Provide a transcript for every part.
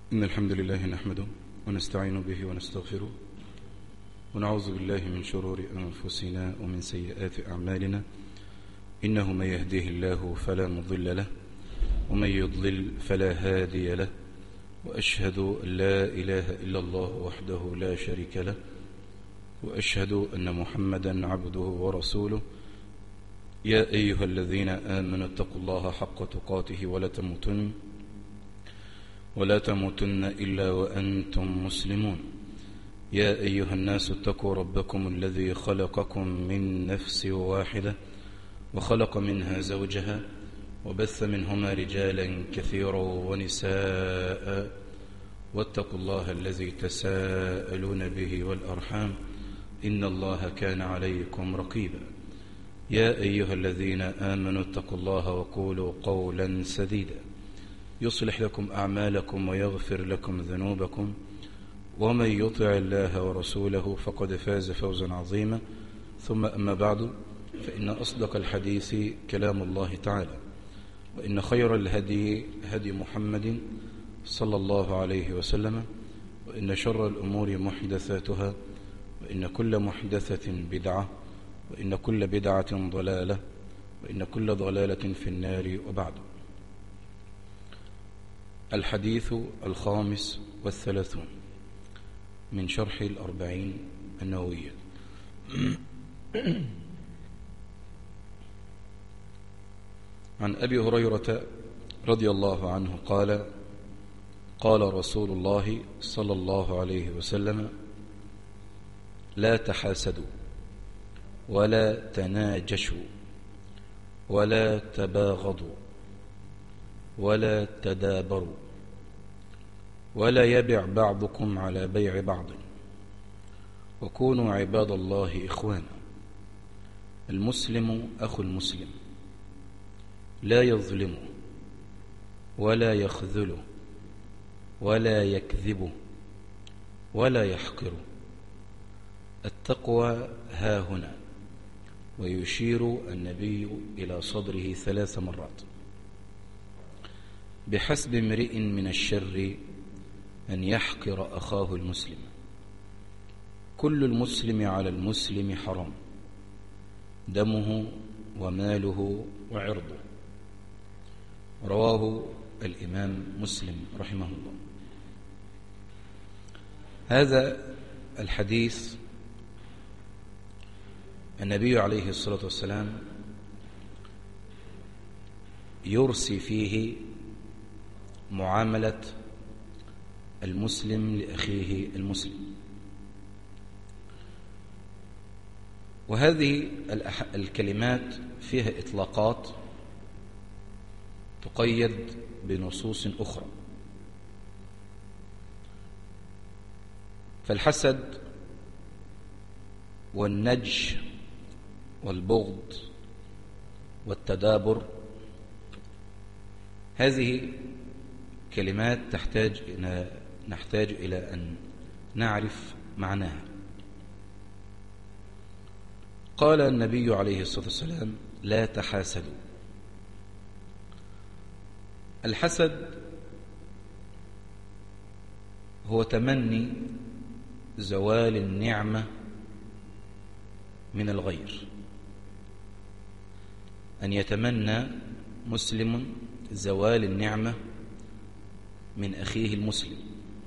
إن الحمد لله نحمده ونستعين به ونستغفره ونعوذ بالله من شرور أنفسنا ومن سيئات أعمالنا. إنه من يهديه الله فلا مضل له ومن يضلل فلا هادي له، وأشهد أن لا إله إلا الله وحده لا شريك له، وأشهد أن محمدا عبده ورسوله. يا أيها الذين آمنوا اتقوا الله حق تقاته ولا تموتن إلا وأنتم مسلمون. يا أيها الناس اتقوا ربكم الذي خلقكم من نفس واحدة وخلق منها زوجها وبث منهما رجالا كثيرا ونساء، واتقوا الله الذي تساءلون به والأرحام إن الله كان عليكم رقيبا. يا أيها الذين آمنوا اتقوا الله وقولوا قولا سديدا يصلح لكم أعمالكم ويغفر لكم ذنوبكم، ومن يطع الله ورسوله فقد فاز فوزا عظيما. ثم أما بعد، فإن أصدق الحديث كلام الله تعالى، وإن خير الهدي هدي محمد صلى الله عليه وسلم، وإن شر الأمور محدثاتها، وإن كل محدثة بدعة، وإن كل بدعة ضلالة، وإن كل ضلالة في النار. وبعد، الحديث 35 من شرح 40 النووية. عن أبي هريرة رضي الله عنه قال: قال رسول الله صلى الله عليه وسلم: لا تحاسدوا ولا تناجشوا ولا تباغضوا ولا تدابروا ولا يبع بعضكم على بيع بعض، وكونوا عباد الله إخوانا. المسلم أخو المسلم، لا يظلمه ولا يخذله ولا يكذبه ولا يحقره. التقوى ها هنا. ويشير النبي إلى صدره 3 مرات. بحسب امرئ من الشر أن يحقر أخاه المسلم. كل المسلم على المسلم حرام، دمه وماله وعرضه. رواه الإمام مسلم رحمه الله. هذا الحديث النبي عليه الصلاة والسلام يرسي فيه معاملة المسلم لأخيه المسلم. وهذه الكلمات فيها إطلاقات تقيد بنصوص أخرى. فالحسد والنجش والبغض والتدابر، هذه كلمات نحتاج إلى أن نعرف معناها. قال النبي عليه الصلاة والسلام: لا تحاسدوا. الحسد هو تمني زوال النعمة من الغير، أن يتمنى مسلم زوال النعمة من أخيه المسلم.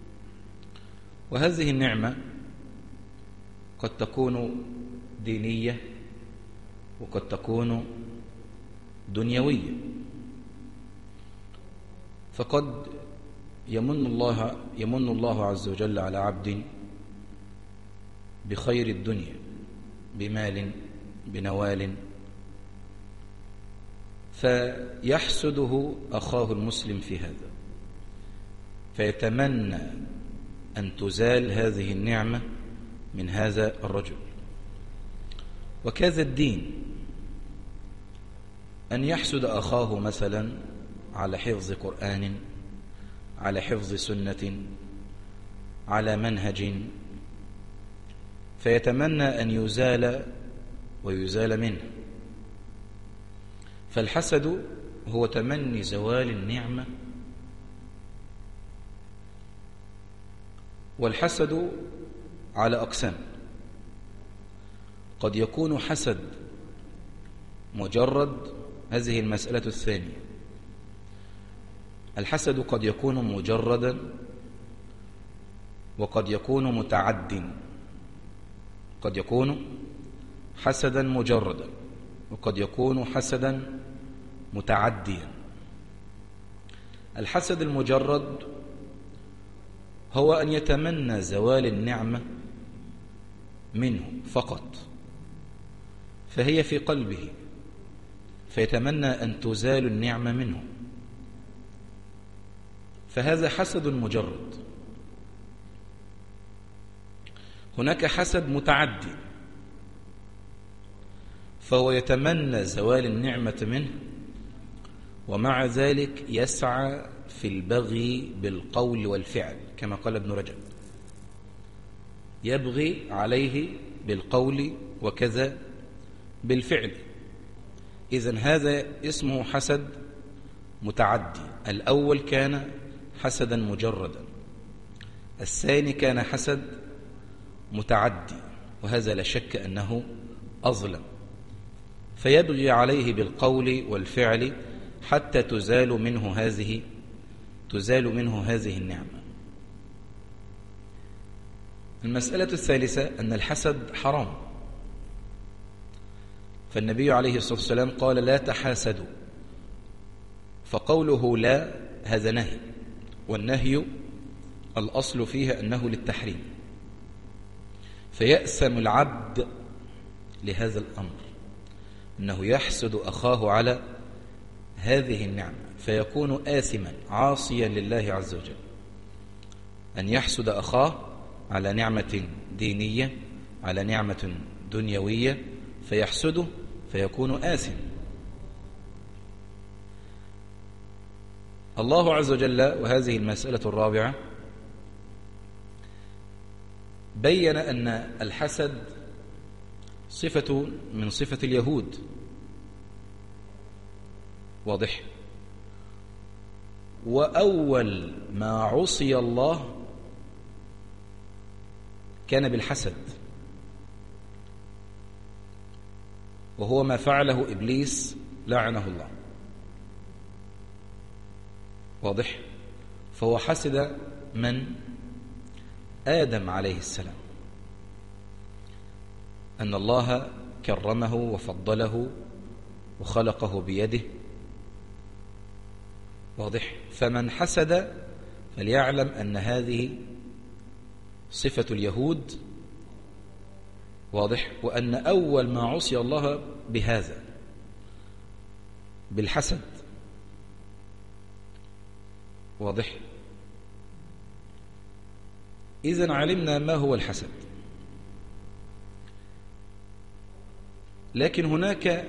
وهذه النعمة قد تكون دينية وقد تكون دنيوية. فقد يمن الله عز وجل على عبد بخير الدنيا، بمال، بنوال، فيحسده أخاه المسلم في هذا، فيتمنى أن تزال هذه النعمة من هذا الرجل. وكذا الدين، أن يحسد أخاه مثلا على حفظ قرآن، على حفظ سنة، على منهج، فيتمنى أن يزال ويزال منه. فالحسد هو تمني زوال النعمة والحسد على أقسام. قد يكون حسد مجرد، هذه المسألة الثانية. الحسد قد يكون مجردا وقد يكون متعد. قد يكون حسدا مجردا وقد يكون حسدا متعديا. الحسد المجرد هو أن يتمنى زوال النعمة منه فقط، فهي في قلبه فيتمنى أن تزال النعمة منه، فهذا حسد مجرد. هناك حسد متعدي، فهو يتمنى زوال النعمة منه ومع ذلك يسعى في البغي بالقول والفعل، كما قال ابن رجب: يبغي عليه بالقول وكذا بالفعل. إذن هذا اسمه حسد متعدي. الأول كان حسدا مجردا، الثاني كان حسد متعدي، وهذا لا شك أنه أظلم. فيبغي عليه بالقول والفعل حتى تزال منه هذه النعمة. المسألة الثالثة أن الحسد حرام، فالنبي عليه الصلاة والسلام قال: لا تحاسدوا. فقوله لا هذا نهي، والنهي الأصل فيها أنه للتحريم، فيأثم العبد لهذا الأمر، أنه يحسد أخاه على هذه النعمة، فيكون آثما عاصيا لله عز وجل. أن يحسد أخاه على نعمة دينية، على نعمة دنيوية، فيحسده فيكون آثم. الله عز وجل، وهذه المسألة الرابعة، بين أن الحسد صفة من صفة اليهود، واضح. وأول ما عصي الله كان بالحسد، وهو ما فعله إبليس لعنه الله، واضح. فهو حسد من؟ آدم عليه السلام، أن الله كرمه وفضله وخلقه بيده، واضح. فمن حسد فليعلم أن هذه صفة اليهود، واضح. وأن أول ما عصي الله بهذا بالحسد، واضح. إذن علمنا ما هو الحسد. لكن هناك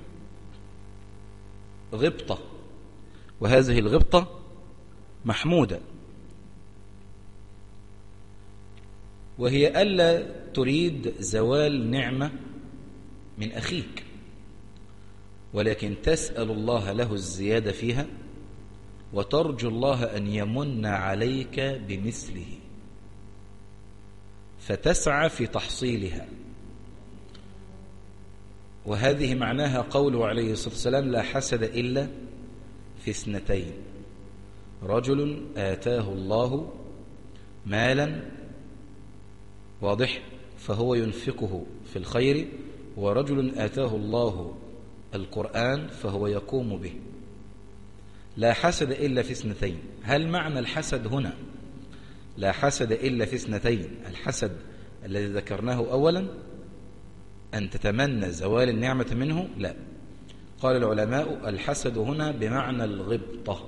غبطة، وهذه الغبطة محمودة، وهي ألا تريد زوال نعمة من أخيك، ولكن تسأل الله له الزيادة فيها، وترجو الله أن يمن عليك بمثله، فتسعى في تحصيلها. وهذه معناها قوله عليه الصلاة والسلام: لا حسد إلا في اثنتين: رجل آتاه الله مالا، واضح، فهو ينفقه في الخير، ورجل آتاه الله القرآن فهو يقوم به. لا حسد إلا في اثنتين. هل معنى الحسد هنا لا حسد إلا في اثنتين الحسد الذي ذكرناه أولا، أن تتمنى زوال النعمة منه؟ لا. قال العلماء: الحسد هنا بمعنى الغبطة،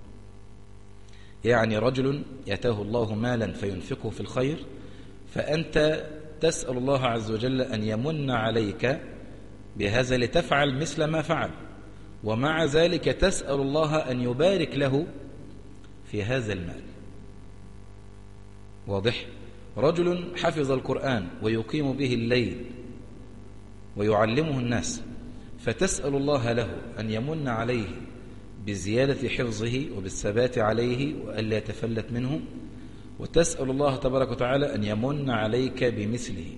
يعني رجل يأتاه الله مالا فينفقه في الخير، فأنت تسأل الله عز وجل أن يمن عليك بهذا لتفعل مثل ما فعل، ومع ذلك تسأل الله أن يبارك له في هذا المال، واضح. رجل حفظ القرآن ويقيم به الليل ويعلمه الناس، فتسأل الله له أن يمن عليه بزيادة حفظه وبالثبات عليه وألا يتفلت منه، وتسأل الله تبارك وتعالى أن يمن عليك بمثله.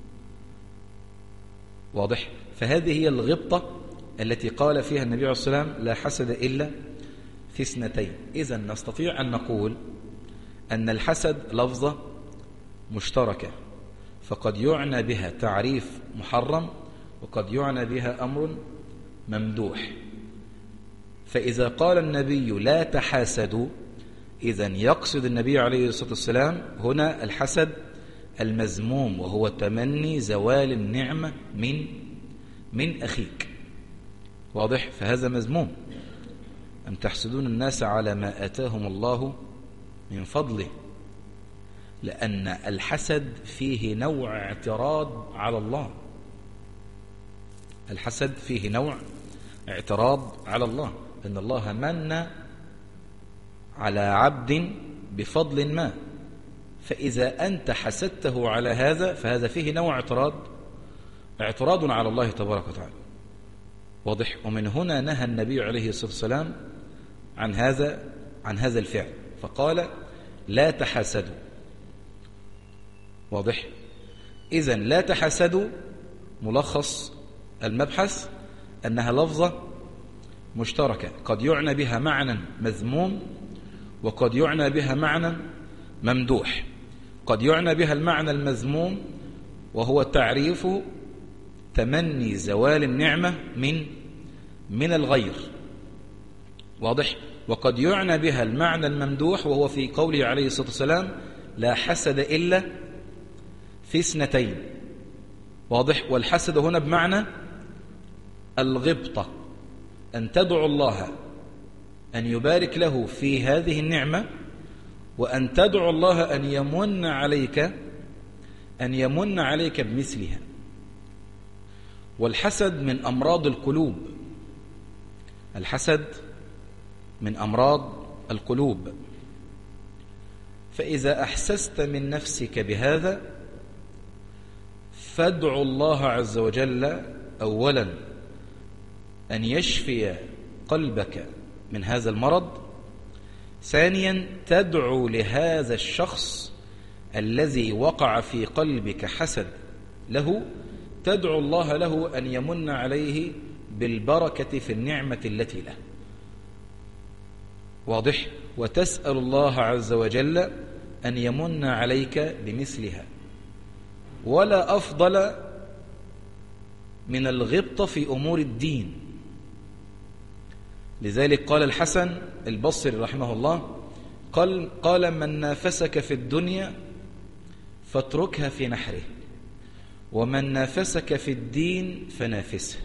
واضح؟ فهذه هي الغبطة التي قال فيها النبي عليه الصلاة والسلام لا حسد إلا في اثنتين. إذن نستطيع أن نقول أن الحسد لفظة مشتركة، فقد يعنى بها تعريف محرم وقد يعنى بها أمر ممدوح. فإذا قال النبي لا تحاسدوا، إذن يقصد النبي عليه الصلاة والسلام هنا الحسد المذموم، وهو تمني زوال النعمة من أخيك. واضح؟ فهذا مذموم، أن تحسدون الناس على ما آتاهم الله من فضله، لأن الحسد فيه نوع اعتراض على الله. الحسد فيه نوع اعتراض على الله، أن الله من على عبد بفضل ما، فإذا أنت حسدته على هذا فهذا فيه نوع اعتراض على الله تبارك وتعالى. واضح؟ ومن هنا نهى النبي عليه الصلاة والسلام عن هذا الفعل، فقال لا تحاسدوا. واضح؟ إذن لا تحاسدوا ملخص المبحث أنها لفظة مشتركة، قد يعنى بها معنى مذموم وقد يعنى بها معنى ممدوح. قد يعنى بها المعنى المذموم وهو تعريف تمني زوال النعمة من الغير. واضح؟ وقد يعنى بها المعنى الممدوح وهو في قوله عليه الصلاة والسلام لا حسد إلا في اثنتين. واضح؟ والحسد هنا بمعنى الغبطة، أن تدعو الله أن يبارك له في هذه النعمة، وأن تدعو الله أن يمن عليك بمثلها. والحسد من أمراض القلوب، الحسد من أمراض القلوب. فإذا أحسست من نفسك بهذا فادعو الله عز وجل أولا أن يشفي قلبك من هذا المرض، ثانيا تدعو لهذا الشخص الذي وقع في قلبك حسد له، تدعو الله له أن يمن عليه بالبركة في النعمة التي له. واضح؟ وتسأل الله عز وجل أن يمن عليك بمثلها. ولا أفضل من الغبطة في أمور الدين. لذلك قال الحسن البصري رحمه الله قال من نافسك في الدنيا فاتركها في نحره، ومن نافسك في الدين فنافسه.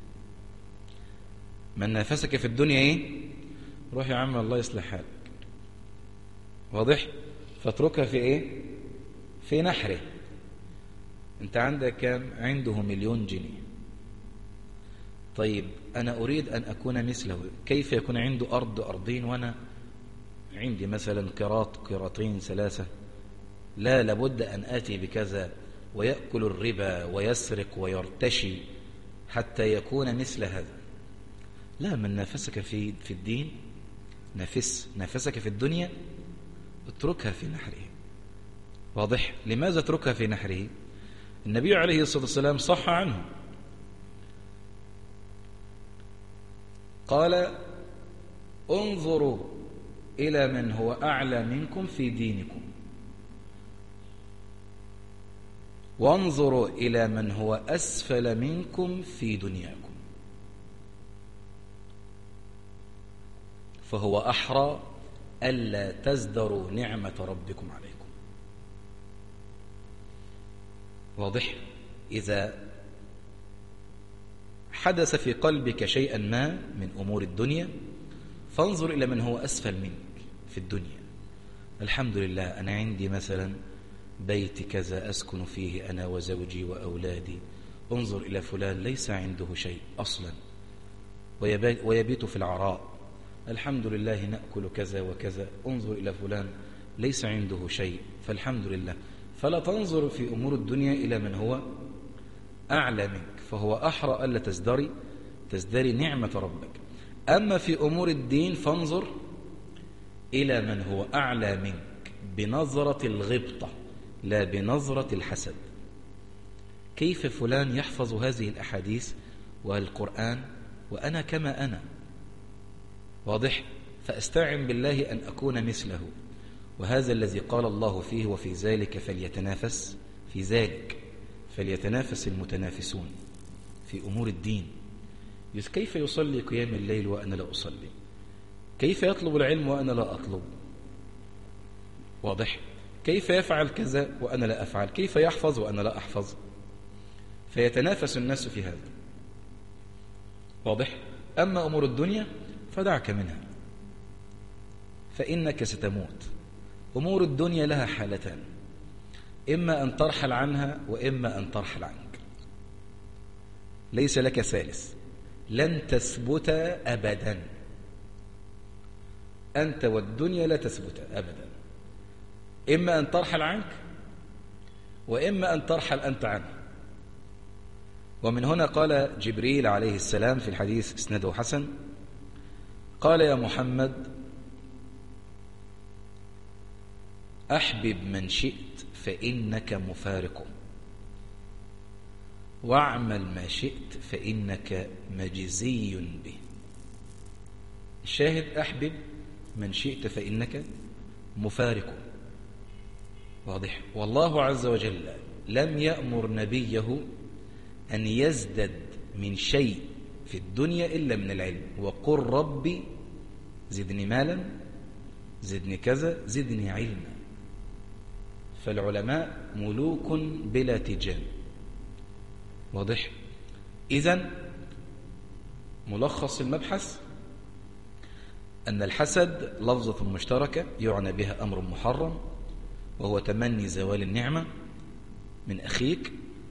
من نافسك في الدنيا ايه؟ روح يا عم الله يصلح حالك. واضح؟ فاتركها في ايه؟ في نحره. انت عندك كام؟ عنده 1,000,000 جنيه. طيب أنا أريد أن أكون مثله. كيف يكون عنده أرضين وأنا عندي مثلا قراطين 3؟ لا، لابد أن آتي بكذا، ويأكل الربا ويسرق ويرتشي حتى يكون مثل هذا. لا، من نافسك في الدين نافسك في الدنيا اتركها في نحره. واضح؟ لماذا اتركها في نحره؟ النبي عليه الصلاة والسلام صح عنه قال انظروا إلى من هو أعلى منكم في دينكم، وانظروا إلى من هو أسفل منكم في دنياكم، فهو أحرى ألا تزدروا نعمة ربكم عليكم. واضح؟ إذا حدث في قلبك شيئا ما من أمور الدنيا فانظر إلى من هو أسفل منك في الدنيا. الحمد لله أنا عندي مثلا بيت كذا أسكن فيه أنا وزوجي وأولادي، انظر إلى فلان ليس عنده شيء أصلا ويبيت في العراء، الحمد لله نأكل كذا وكذا، انظر إلى فلان ليس عنده شيء فالحمد لله. فلا تنظر في أمور الدنيا إلى من هو أعلى منك، فهو أحرى ألا تزدري نعمة ربك. أما في أمور الدين فانظر إلى من هو أعلى منك بنظرة الغبطة لا بنظرة الحسد. كيف فلان يحفظ هذه الأحاديث والقرآن وأنا كما أنا؟ واضح؟ فأستعن بالله أن أكون مثله. وهذا الذي قال الله فيه وفي ذلك فليتنافس في ذلك فليتنافس المتنافسون في أمور الدين. كيف يصلي قيام الليل وأنا لا أصلي؟ كيف يطلب العلم وأنا لا أطلب؟ واضح؟ كيف يفعل كذا وأنا لا أفعل؟ كيف يحفظ وأنا لا أحفظ؟ فيتنافس الناس في هذا. واضح؟ أما أمور الدنيا فدعك منها فإنك ستموت. أمور الدنيا لها حالتان، إما أن ترحل عنها وإما أن ترحل عنك، ليس لك ثالث. لن تثبت أبدا، أنت والدنيا لا تثبت أبدا، إما أن ترحل عنك وإما أن ترحل أنت عنه. ومن هنا قال جبريل عليه السلام في الحديث إسناده حسن، قال يا محمد أحبب من شئت فإنك مفارق، واعمل ما شئت فإنك مجزي به. الشاهد أحبب من شئت فإنك مفارق. واضح؟ والله عز وجل لم يأمر نبيه أن يزدد من شيء في الدنيا إلا من العلم. وقل ربي زدني مالا، زدني كذا، زدني علما. فالعلماء ملوك بلا تيجان. واضح؟ إذن ملخص المبحث أن الحسد لفظة مشتركة يعنى بها أمر محرم، وهو تمني زوال النعمة من أخيك،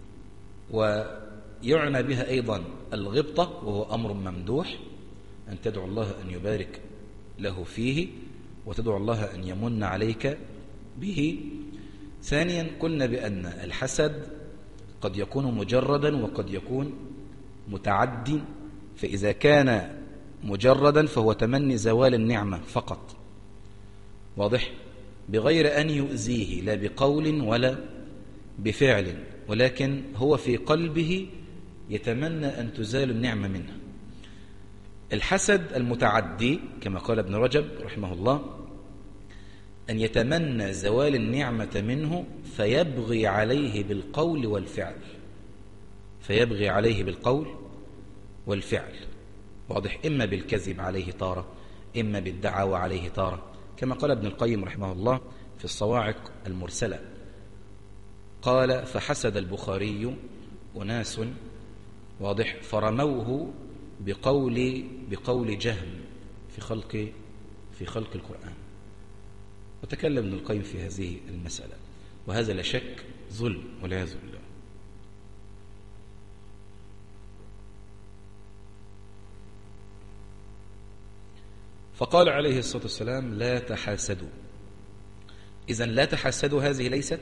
ويعنى بها أيضا الغبطة وهو أمر ممدوح، أن تدعو الله أن يبارك له فيه وتدعو الله أن يمن عليك به. ثانيا قلنا بأن الحسد قد يكون مجردا وقد يكون متعدي، فإذا كان مجردا فهو تمني زوال النعمة فقط. واضح؟ بغير أن يؤذيه لا بقول ولا بفعل، ولكن هو في قلبه يتمنى أن تزال النعمة منه. الحسد المتعدي كما قال ابن رجب رحمه الله أن يتمنى زوال النعمة منه فيبغي عليه بالقول والفعل، فيبغي عليه بالقول والفعل. واضح؟ إما بالكذب عليه تارة، إما بالدعوة عليه تارة، كما قال ابن القيم رحمه الله في الصواعق المرسلة، قال فحسد البخاري أناس، واضح، فرموه بقول جهم في خلق القرآن. وتكلم ابن القيم في هذه المسألة، وهذا لا شك ظلم والعياذ بالله. فقال عليه الصلاة والسلام لا تحاسدوا. إذن لا تحاسدوا هذه ليست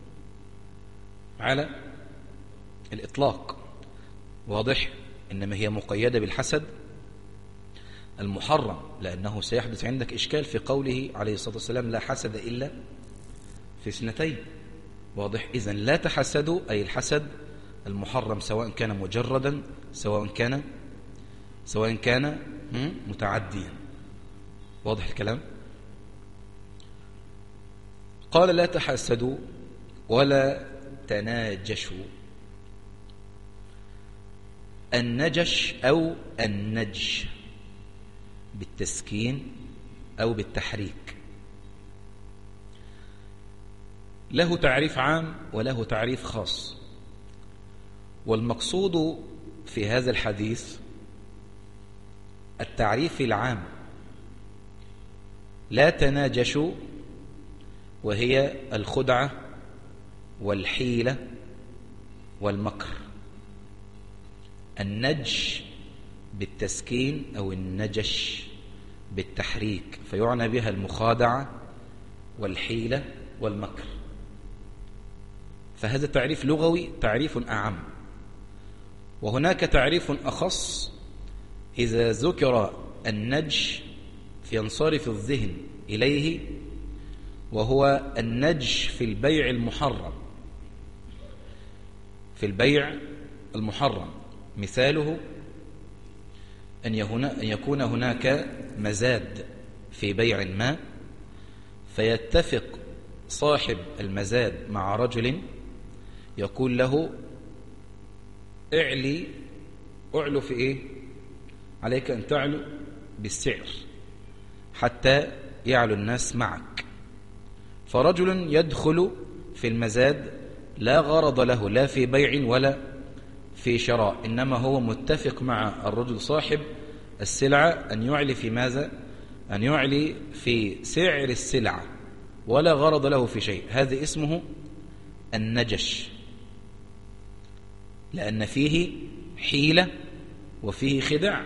على الإطلاق، واضح، إنما هي مقيدة بالحسد المحرم، لأنه سيحدث عندك إشكال في قوله عليه الصلاة والسلام لا حسد إلا في اثنتين. واضح؟ إذن لا تحسدوا أي الحسد المحرم، سواء كان مجردا سواء كان متعديا. واضح الكلام؟ قال لا تحسدوا ولا تناجشوا. النجش أو النج بالتسكين أو بالتحريك له تعريف عام وله تعريف خاص. والمقصود في هذا الحديث التعريف العام. لا تناجشوا وهي الخدعة والحيلة والمكر. النج بالتسكين أو النجش بالتحريك، فيعنى بها المخادعة والحيلة والمكر. فهذا تعريف لغوي، تعريف أعم. وهناك تعريف أخص إذا ذكر النج ينصرف الذهن إليه وهو النجش في البيع المحرم. في البيع المحرم مثاله أن يكون هناك مزاد في بيع ما، فيتفق صاحب المزاد مع رجل يقول له اعلو في ايه؟ عليك أن تعلو بالسعر حتى يعلو الناس معك. فرجل يدخل في المزاد لا غرض له لا في بيع ولا في شراء، إنما هو متفق مع الرجل صاحب السلعة أن يعلي في ماذا؟ أن يعلي في سعر السلعة ولا غرض له في شيء. هذا اسمه النجش، لأن فيه حيلة وفيه خداع.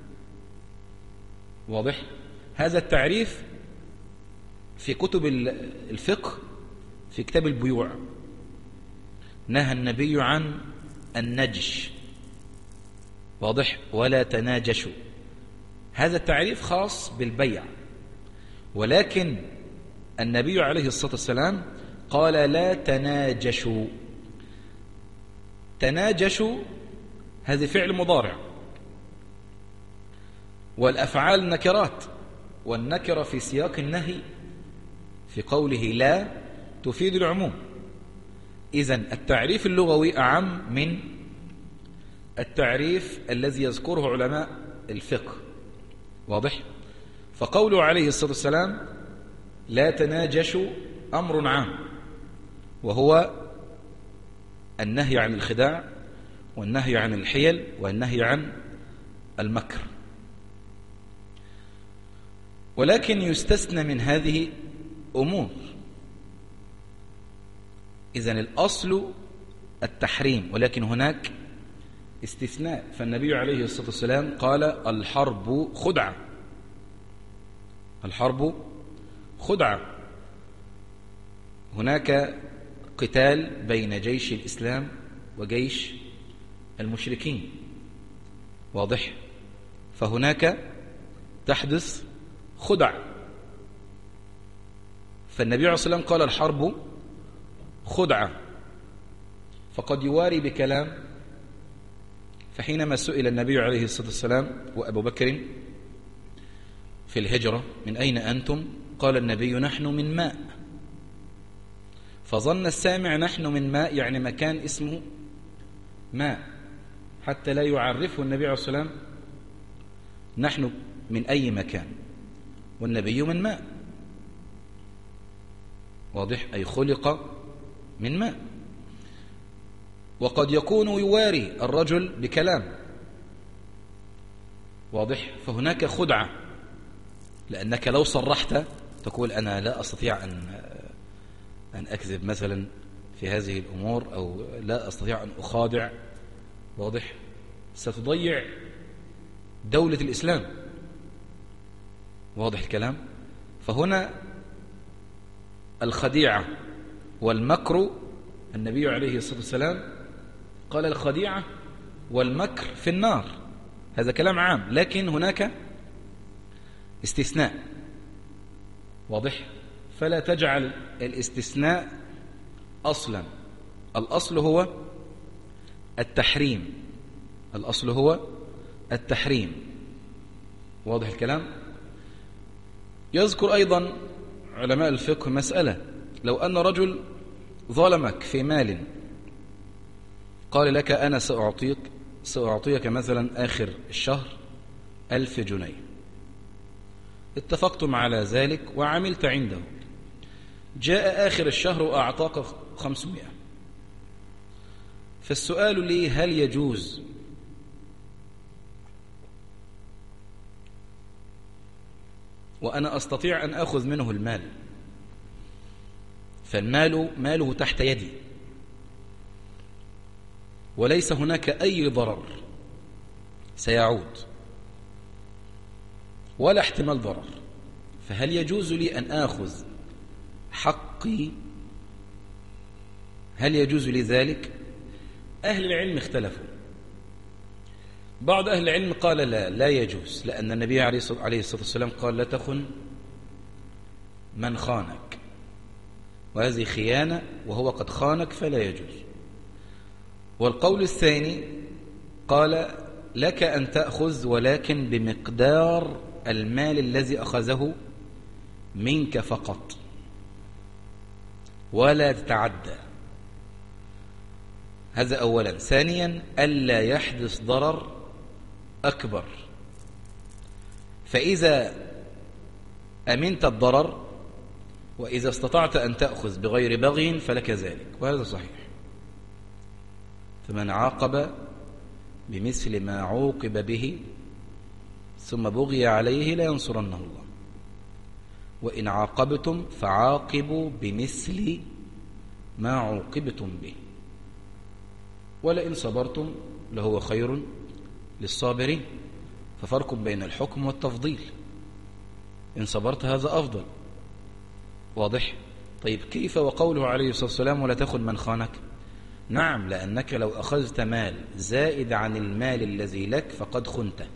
واضح؟ هذا التعريف في كتب الفقه في كتاب البيوع نهى النبي عن النجش. واضح؟ ولا تناجشوا. هذا التعريف خاص بالبيع، ولكن النبي عليه الصلاة والسلام قال لا تناجشوا. تناجشوا هذا فعل مضارع، والأفعال نكرات، والنكرة في سياق النهي في قوله لا تفيد العموم. إذن التعريف اللغوي أعم من التعريف الذي يذكره علماء الفقه. واضح؟ فقوله عليه الصلاة والسلام لا تناجشوا أمر عام، وهو النهي عن الخداع والنهي عن الحيل والنهي عن المكر. ولكن يستثنى من هذه أمور. إذن الأصل التحريم، ولكن هناك استثناء. فالنبي عليه الصلاة والسلام قال الحرب خدعة. الحرب خدعة. هناك قتال بين جيش الإسلام وجيش المشركين. واضح؟ فهناك تحدث خدع. فالنبي عليه الصلاة والسلام قال الحرب خدعة، فقد يواري بكلام. فحينما سئل النبي عليه الصلاة والسلام وأبو بكر في الهجرة من أين أنتم؟ قال النبي نحن من ماء. فظن السامع نحن من ماء يعني مكان اسمه ماء، حتى لا يعرفه النبي عليه الصلاة والسلام نحن من أي مكان، والنبي من ماء. واضح؟ أي خلق من ماء. وقد يكون يواري الرجل بكلام. واضح؟ فهناك خدعة، لأنك لو صرحت تقول أنا لا أستطيع أن أكذب مثلا في هذه الأمور، أو لا أستطيع أن أخادع. واضح؟ ستضيع دولة الإسلام. واضح الكلام؟ فهنا الخديعة والمكر، النبي عليه الصلاة والسلام قال الخديعة والمكر في النار. هذا كلام عام، لكن هناك استثناء. واضح؟ فلا تجعل الاستثناء أصلا. الأصل هو التحريم. الأصل هو التحريم. واضح الكلام؟ يذكر أيضا علماء الفقه مسألة: لو أن رجل ظلمك في مال، قال لك أنا سأعطيك مثلا آخر الشهر 1000 جنيه، اتفقتم على ذلك وعملت عنده، جاء آخر الشهر وأعطاك 500. فالسؤال لي هل يجوز وأنا أستطيع أن أخذ منه المال، فالمال ماله تحت يدي وليس هناك أي ضرر سيعود ولا احتمال ضرر، فهل يجوز لي أن آخذ حقي؟ هل يجوز لي ذلك؟ أهل العلم اختلفوا. بعض أهل العلم قال لا يجوز، لأن النبي عليه الصلاة والسلام قال لا تخن من خانك. وهذه خيانة وهو قد خانك فلا يجوز. والقول الثاني قال لك أن تأخذ ولكن بمقدار المال الذي أخذه منك فقط ولا تتعدى. هذا أولا. ثانيا ألا يحدث ضرر أكبر، فإذا أمنت الضرر وإذا استطعت أن تأخذ بغير بغي فلك ذلك، وهذا صحيح. فمن عاقب بمثل ما عوقب به ثم بغي عليه لا ينصرنه الله، وإن عاقبتم فعاقبوا بمثل ما عوقبتم به ولئن صبرتم لهو خير للصابرين. ففرق بين الحكم والتفضيل. إن صبرت هذا أفضل. واضح؟ طيب كيف وقوله عليه الصلاة والسلام ولا تخن من خانك؟ نعم، لأنك لو أخذت مال زائد عن المال الذي لك فقد خنته.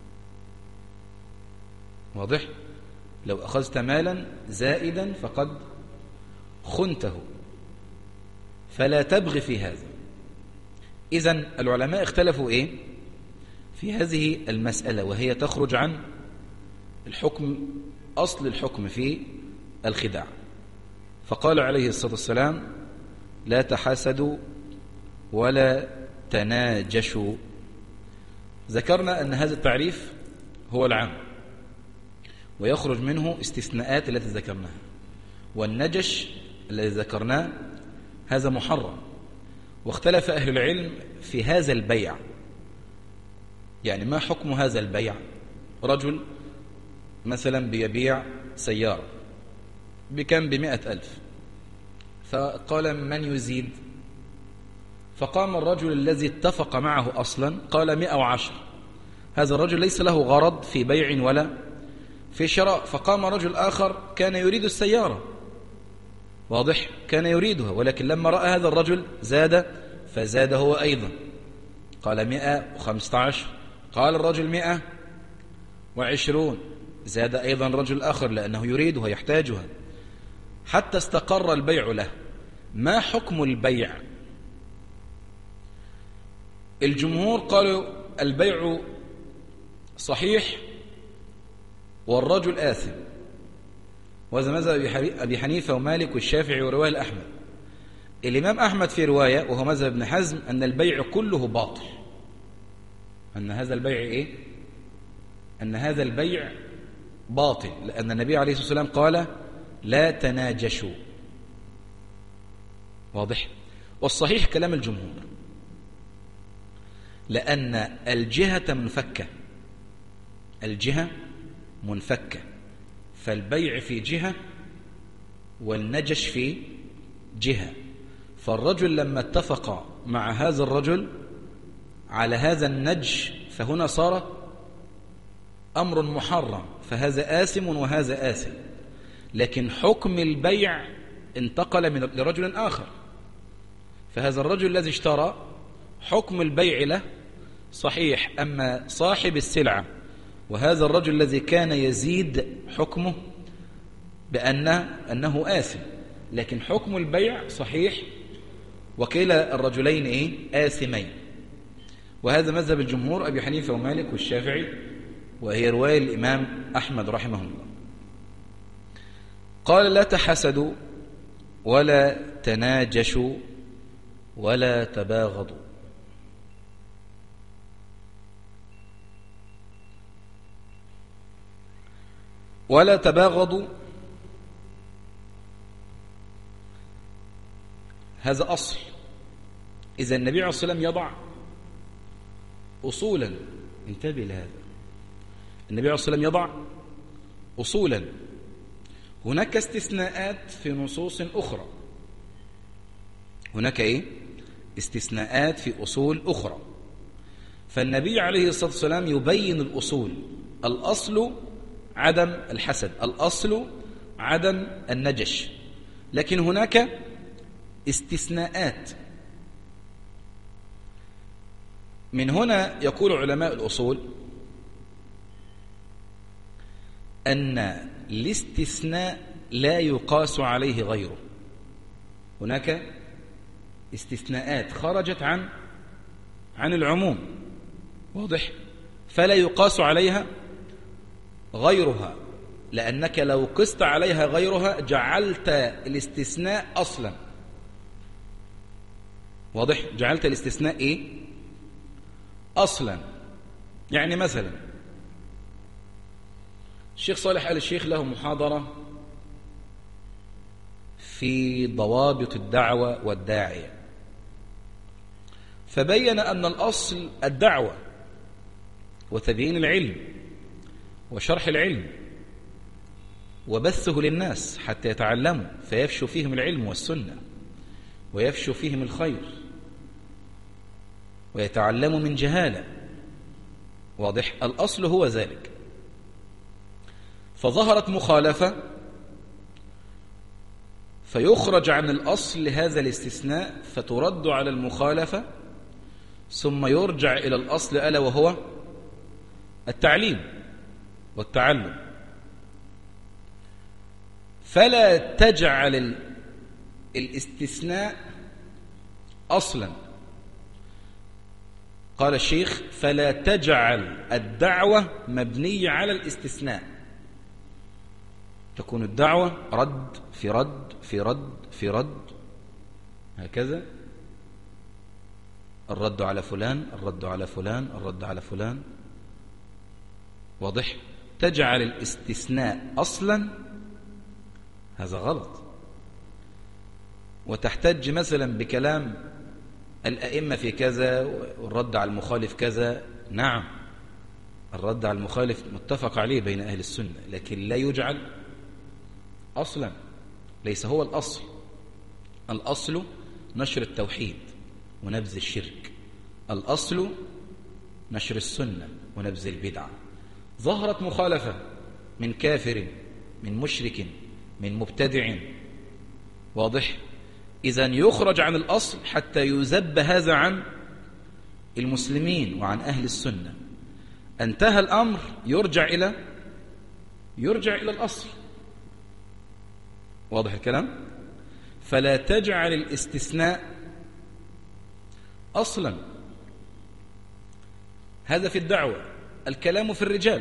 واضح؟ لو أخذت مالا زائدا فقد خنته، فلا تبغي في هذا. إذن العلماء اختلفوا إيه في هذه المسألة، وهي تخرج عن الحكم، أصل الحكم في الخداع. فقال عليه الصلاة والسلام لا تحاسدوا ولا تناجشوا. ذكرنا أن هذا التعريف هو العام ويخرج منه استثناءات التي ذكرناها، والنجش الذي ذكرناه هذا محرم. واختلف أهل العلم في هذا البيع، يعني ما حكم هذا البيع؟ رجل مثلا بيبيع سيارة بكم؟ ب100,000، فقال من يزيد؟ فقام الرجل الذي اتفق معه أصلا قال 110. هذا الرجل ليس له غرض في بيع ولا في شراء. فقام رجل آخر كان يريد السيارة، واضح، كان يريدها، ولكن لما رأى هذا الرجل زاد فزاد هو أيضا، قال 115. قال الرجل 120، زاد أيضا رجل آخر لأنه يريدها ويحتاجها، حتى استقر البيع له. ما حكم البيع؟ الجمهور قالوا البيع صحيح والرجل آثم، وهذا مذهب أبي حنيفة ومالك والشافعي ورواية الأحمد. الإمام أحمد في رواية وهو مذهب ابن حزم أن البيع كله باطل، أن هذا البيع إيه؟ أن هذا البيع باطل، لأن النبي عليه الصلاة والسلام قال لا تناجشوا. واضح؟ والصحيح كلام الجمهور، لأن الجهة منفكة، الجهة منفكة، فالبيع في جهة والنجش في جهة. فالرجل لما اتفق مع هذا الرجل على هذا النجش فهنا صار أمر محرم، فهذا آثم وهذا آثم، لكن حكم البيع انتقل لرجل آخر. فهذا الرجل الذي اشترى حكم البيع له صحيح، أما صاحب السلعة وهذا الرجل الذي كان يزيد حكمه بأنه آثم، لكن حكم البيع صحيح، وكلا الرجلين إيه؟ آثمين. وهذا مذهب الجمهور أبي حنيفة ومالك والشافعي، وهي رواية الإمام أحمد رحمه الله. قال لا تحسدوا ولا تناجشوا ولا تباغضوا. ولا تباغضوا هذا أصل. إذا النبي عليه الصلاة والسلام يضع أصولا، انتبه لهذا، النبي عليه الصلاة والسلام يضع أصولا. هناك استثناءات في نصوص أخرى، هناك إيه؟ استثناءات في أصول أخرى. فالنبي عليه الصلاة والسلام يبين الأصول. الأصل عدم الحسد، الأصل عدم النجش، لكن هناك استثناءات. من هنا يقول علماء الأصول أن الاستثناء لا يقاس عليه غيره. هناك استثناءات خرجت عن العموم، واضح؟ فلا يقاس عليها غيرها، لأنك لو قست عليها غيرها جعلت الاستثناء أصلا. واضح؟ جعلت الاستثناء إيه؟ أصلا. يعني مثلا الشيخ صالح آل الشيخ له محاضرة في ضوابط الدعوة والداعية، فبين أن الأصل الدعوة وتبيين العلم وشرح العلم وبثه للناس حتى يتعلموا فيفشوا فيهم العلم والسنة ويفشوا فيهم الخير ويتعلموا من جهالة. واضح؟ الأصل هو ذلك. فظهرت مخالفة فيخرج عن الأصل هذا الاستثناء فترد على المخالفة ثم يرجع إلى الأصل ألا وهو التعليم والتعلم. فلا تجعل الاستثناء أصلا. قال الشيخ فلا تجعل الدعوة مبنية على الاستثناء، تكون الدعوة رد في رد في رد في رد، هكذا الرد على فلان الرد على فلان الرد على فلان. واضح؟ تجعل الاستثناء أصلا، هذا غلط. وتحتج مثلا بكلام الأئمة في كذا والرد على المخالف كذا. نعم، الرد على المخالف متفق عليه بين أهل السنة، لكن لا يجعل أصلا، ليس هو الأصل. الأصل نشر التوحيد ونبذ الشرك، الأصل نشر السنة ونبذ البدعة. ظهرت مخالفة من كافر من مشرك من مبتدع، واضح؟ إذن يخرج عن الأصل حتى يذب هذا عن المسلمين وعن أهل السنة. انتهى الأمر يرجع إلى الأصل. واضح الكلام؟ فلا تجعل الاستثناء أصلا. هذا في الدعوة. الكلام في الرجال،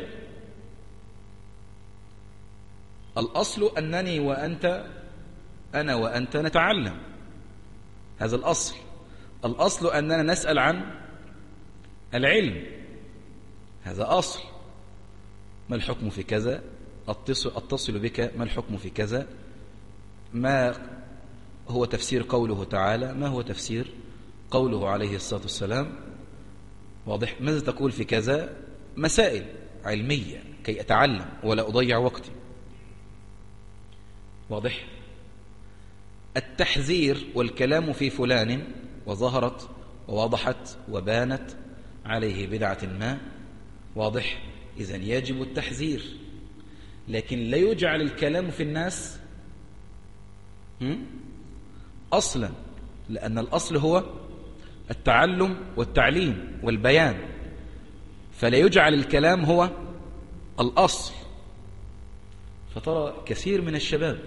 الأصل أنني وأنت، أنا وأنت نتعلم، هذا الأصل. الأصل أننا نسأل عن العلم، هذا أصل. ما الحكم في كذا؟ أتصل بك، ما الحكم في كذا؟ ما هو تفسير قوله تعالى؟ ما هو تفسير قوله عليه الصلاة والسلام؟ واضح؟ ماذا تقول في كذا؟ مسائل علمية كي أتعلم ولا أضيع وقتي. واضح؟ التحذير والكلام في فلان وظهرت ووضحت وبانت عليه بدعة ما، واضح؟ إذن يجب التحذير، لكن لا يجعل الكلام في الناس أصلا، لأن الأصل هو التعلم والتعليم والبيان، فلا يجعل الكلام هو الأصل. فترى كثير من الشباب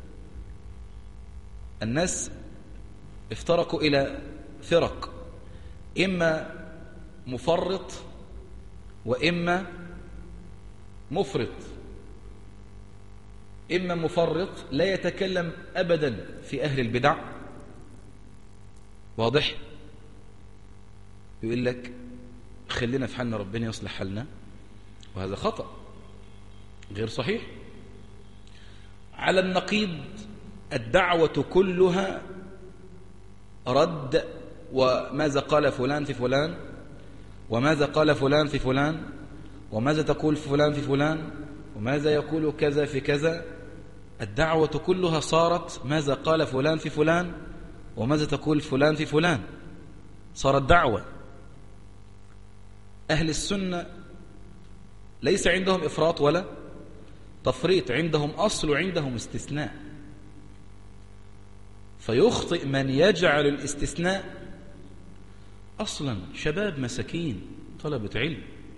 الناس افترقوا إلى فرق، إما مفرط وإما مفرط. إما مفرط لا يتكلم أبدا في أهل البدع، واضح؟ يقول لك خلينا في حالنا ربنا يصلح حالنا، وهذا خطأ غير صحيح. على النقيض الدعوة كلها رد، وماذا قال فلان في فلان، وماذا قال فلان في فلان، وماذا تقول فلان في فلان، وماذا يقول كذا في كذا. الدعوة كلها صارت ماذا قال فلان في فلان وماذا تقول فلان في فلان، صارت دعوة. أهل السنة ليس عندهم إفراط ولا تفريط، عندهم أصل وعندهم استثناء. فيخطئ من يجعل الاستثناء أصلا. شباب مساكين طلبة علم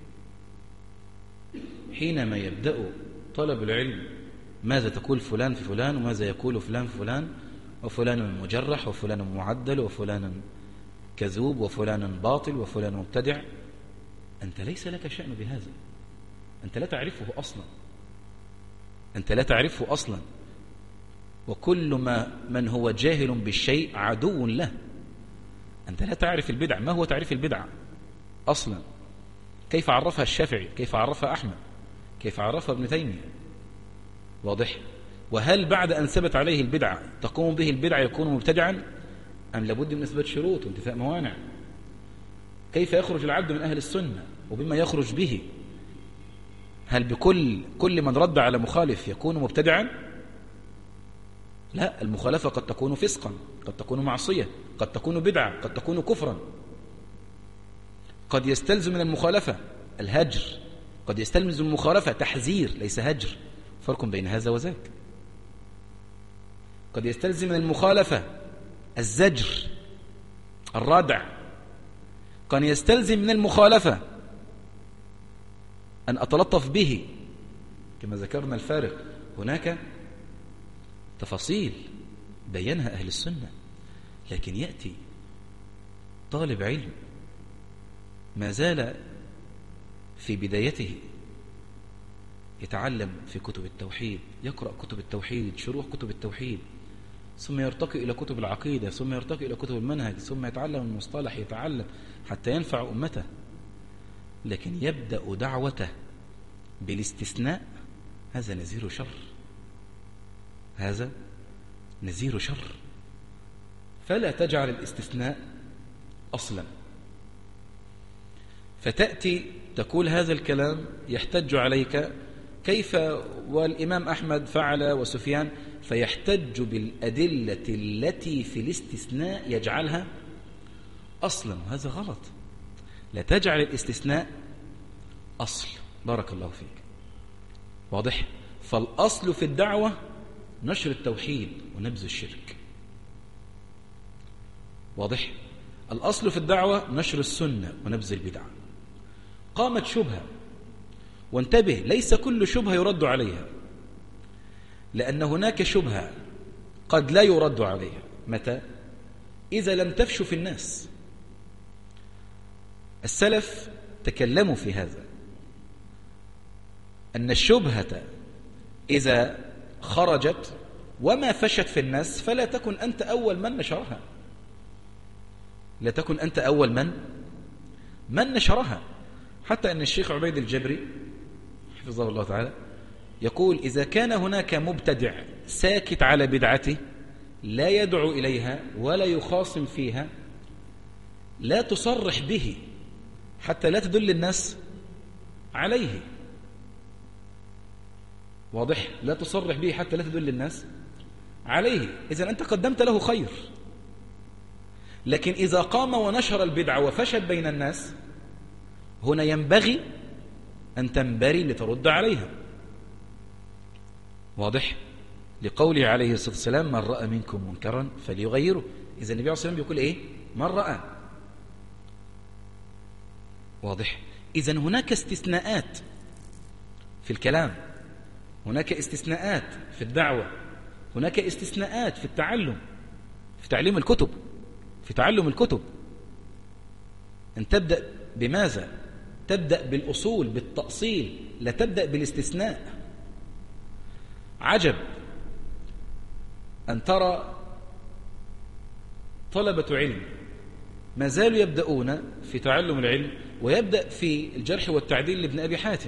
حينما يبدأ طلب العلم ماذا تقول فلان في فلان وماذا يقول فلان في فلان وفلان مجرح وفلان معدل وفلان كذوب وفلان باطل وفلان مبتدع. أنت ليس لك شأن بهذا، أنت لا تعرفه أصلا، أنت لا تعرفه أصلا. وكل من هو جاهل بالشيء عدو له. أنت لا تعرف البدع. ما هو تعريف البدعة أصلا؟ كيف عرفها الشافعي؟ كيف عرفها أحمد؟ كيف عرفها ابن تيمية؟ واضح؟ وهل بعد أن ثبت عليه البدعة تقوم به البدعة يكون مبتدعا، أم لابد من إثبات شروط وانتفاء موانع؟ كيف يخرج العبد من أهل السنة وبما يخرج به؟ هل بكل من رد على مخالف يكون مبتدعا؟ لا، المخالفة قد تكون فسقا، قد تكون معصية، قد تكون بدعة، قد تكون كفرا. قد يستلزم من المخالفة الهجر، قد يستلزم من المخالفة تحذير ليس هجر، فرق بين هذا وذاك. قد يستلزم من المخالفة الزجر الردع، قد يستلزم من المخالفة أن أتلطف به كما ذكرنا الفارق. هناك تفاصيل بينها أهل السنة، لكن يأتي طالب علم ما زال في بدايته يتعلم في كتب التوحيد، يقرأ كتب التوحيد، شروح كتب التوحيد، ثم يرتقي إلى كتب العقيدة، ثم يرتقي إلى كتب المنهج، ثم يتعلم المصطلح، يتعلم حتى ينفع أمته. لكن يبدأ دعوته بالاستثناء، هذا نذير شر، هذا نذير شر. فلا تجعل الاستثناء أصلا. فتأتي تقول هذا الكلام يحتج عليك كيف والإمام أحمد فعل وسفيان، فيحتج بالأدلة التي في الاستثناء يجعلها أصلا، وهذا غلط. لا تجعل الاستثناء أصل. بارك الله فيك. واضح؟ فالأصل في الدعوة نشر التوحيد ونبذ الشرك. واضح؟ الأصل في الدعوة نشر السنة ونبذ البدعة. قامت شبهة، وانتبه، ليس كل شبهة يرد عليها، لأن هناك شبهة قد لا يرد عليها. متى؟ إذا لم تفش في الناس. السلف تكلموا في هذا، أن الشبهة إذا خرجت وما فشت في الناس فلا تكن أنت أول من نشرها، لا تكن أنت أول من نشرها. حتى أن الشيخ عبيد الجبري حفظه الله تعالى يقول: إذا كان هناك مبتدع ساكت على بدعته لا يدعو إليها ولا يخاصم فيها، لا تصرح به حتى لا تدل الناس عليه. واضح؟ لا تصرح به حتى لا تدل الناس عليه. إذن أنت قدمت له خير. لكن إذا قام ونشر البدعة وفشت بين الناس، هنا ينبغي أن تنبري لترد عليها. واضح؟ لقوله عليه الصلاة والسلام: من رأى منكم منكرا فليغيره. إذا النبي عليه الصلاة والسلام بيقول إيه؟ من رأى. واضح؟ إذن هناك استثناءات في الكلام، هناك استثناءات في الدعوة، هناك استثناءات في التعلم، في تعليم الكتب، في تعلم الكتب. أن تبدأ بماذا؟ تبدأ بالأصول، بالتأصيل، لا تبدأ بالاستثناء. عجب أن ترى طلبة علم ما زالوا يبدأون في تعلم العلم، ويبدأ في الجرح والتعديل لابن أبي حاتم،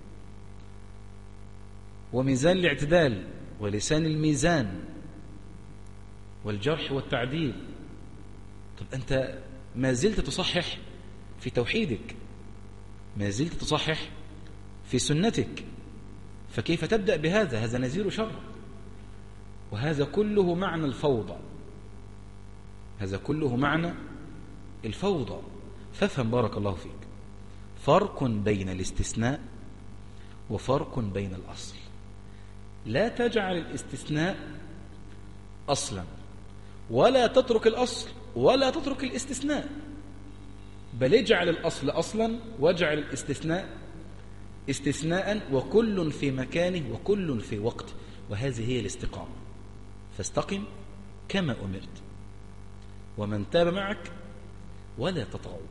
وميزان الاعتدال، ولسان الميزان، والجرح والتعديل. طب أنت ما زلت تصحح في توحيدك، ما زلت تصحح في سنتك، فكيف تبدأ بهذا؟ هذا نذير شر. وهذا كله معنى الفوضى، هذا كله معنى الفوضى. فافهم بارك الله فيك، فرق بين الاستثناء وفرق بين الأصل. لا تجعل الاستثناء أصلا، ولا تترك الأصل، ولا تترك الاستثناء، بل اجعل الأصل أصلا واجعل الاستثناء استثناء، وكل في مكانه وكل في وقته. وهذه هي الاستقامة. فاستقم كما أمرت ومن تاب معك ولا تطغوا.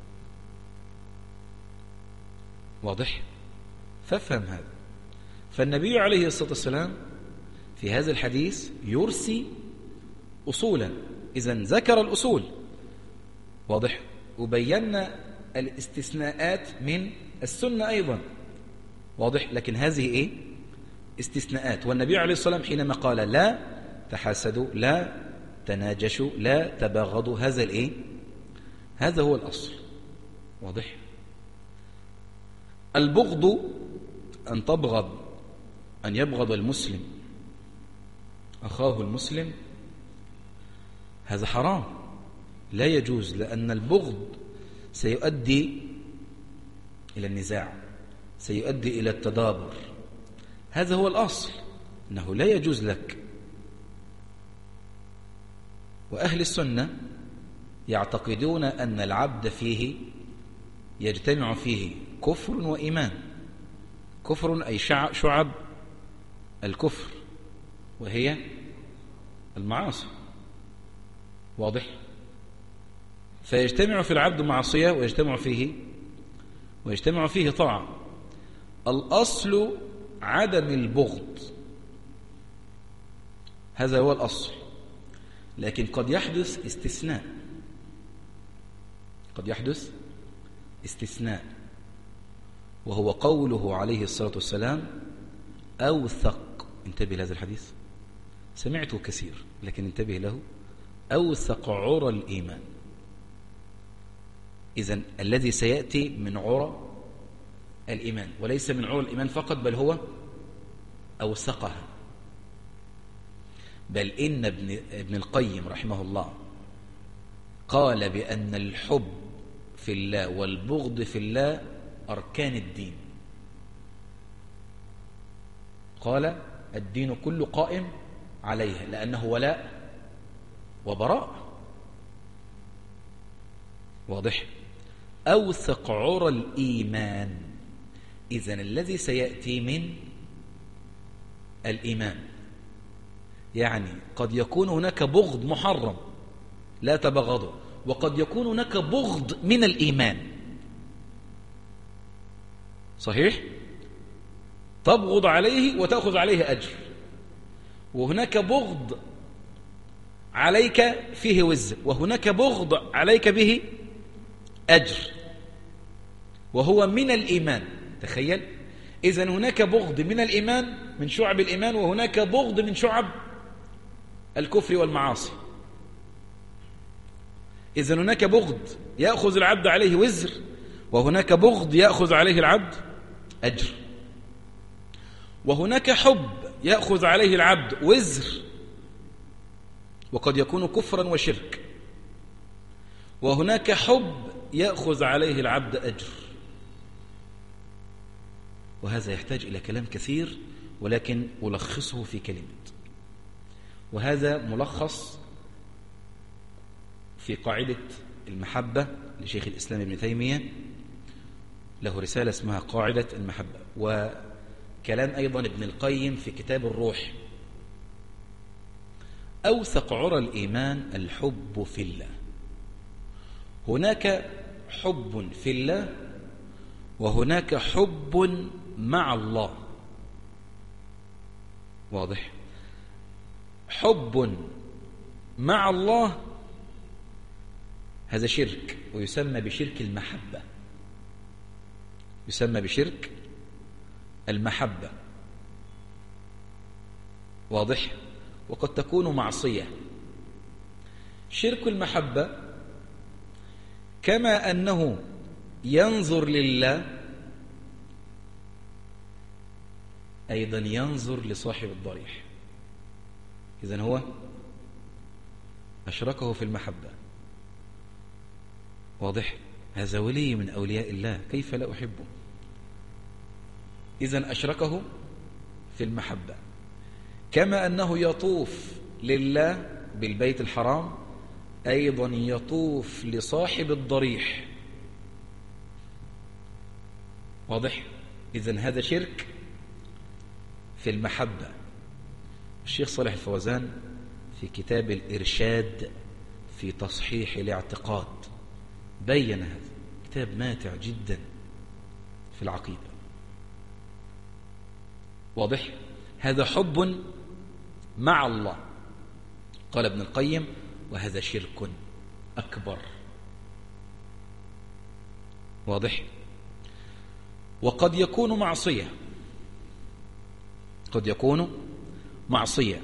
واضح؟ فافهم هذا. فالنبي عليه الصلاة والسلام في هذا الحديث يرسي أصولا، إذن ذكر الأصول. واضح؟ وبينا الاستثناءات من السنة أيضا. واضح؟ لكن هذه استثناءات. والنبي عليه الصلاة والسلام حينما قال لا تحاسدوا، لا تناجشوا، لا تباغضوا، هذا هو الأصل. واضح؟ البغض أن يبغض المسلم أخاه المسلم، هذا حرام، لا يجوز، لأن البغض سيؤدي إلى النزاع، سيؤدي إلى التدابر. هذا هو الأصل، أنه لا يجوز لك. وأهل السنة يعتقدون أن العبد فيه يجتمع فيه كفر وإيمان. كفر أي شعب الكفر، وهي المعاصي. واضح؟ فيجتمع في العبد معصية ويجتمع فيه طاعة. الأصل عدم البغض، هذا هو الأصل. لكن قد يحدث استثناء، وهو قوله عليه الصلاة والسلام أوثق. انتبه لهذا الحديث، سمعته كثير لكن انتبه له. أوثق عرى الإيمان. إذن الذي سيأتي من عرى الإيمان، وليس من عرى الإيمان فقط، بل هو أوثقها. بل إن ابن القيم رحمه الله قال بأن الحب في الله والبغض في الله أركان الدين. قال الدين كله قائم عليها، لأنه ولاء وبراء. واضح؟ أوثق عرى الإيمان. إذن الذي سيأتي من الإيمان، يعني قد يكون هناك بغض محرم لا تبغضه، وقد يكون هناك بغض من الإيمان. صحيح؟ تبغض عليه وتأخذ عليه أجر، وهناك بغض عليك فيه وزر، وهناك بغض عليك به أجر، وهو من الإيمان. تخيل، إذن هناك بغض من الإيمان، من شعب الإيمان، وهناك بغض من شعب الكفر والمعاصي. إذن هناك بغض يأخذ العبد عليه وزر، وهناك بغض يأخذ عليه العبد أجر، وهناك حب يأخذ عليه العبد وزر وقد يكون كفرا وشرك، وهناك حب يأخذ عليه العبد أجر. وهذا يحتاج إلى كلام كثير، ولكن ألخصه في كلمة. وهذا ملخص في قاعدة المحبة لشيخ الإسلام ابن تيمية، له رسالة اسمها قاعدة المحبة، وكلام أيضا ابن القيم في كتاب الروح. أوثق عرى الإيمان الحب في الله. هناك حب في الله، وهناك حب مع الله. واضح؟ حب مع الله هذا شرك، ويسمى بشرك المحبة، يسمى بشرك المحبة. واضح؟ وقد تكون معصية. شرك المحبة كما أنه ينظر لله، أيضا ينظر لصاحب الضريح. إذن هو أشركه في المحبة. واضح؟ هذا ولي من أولياء الله، كيف لا أحبه؟ إذن أشركه في المحبة. كما أنه يطوف لله بالبيت الحرام، أيضا يطوف لصاحب الضريح. واضح؟ إذن هذا شرك في المحبة. الشيخ صالح الفوزان في كتاب الإرشاد في تصحيح الاعتقاد بين هذا، كتاب ماتع جدا في العقيدة. واضح؟ هذا حب مع الله. قال ابن القيم: وهذا شرك أكبر. واضح؟ وقد يكون معصية، قد يكون معصية،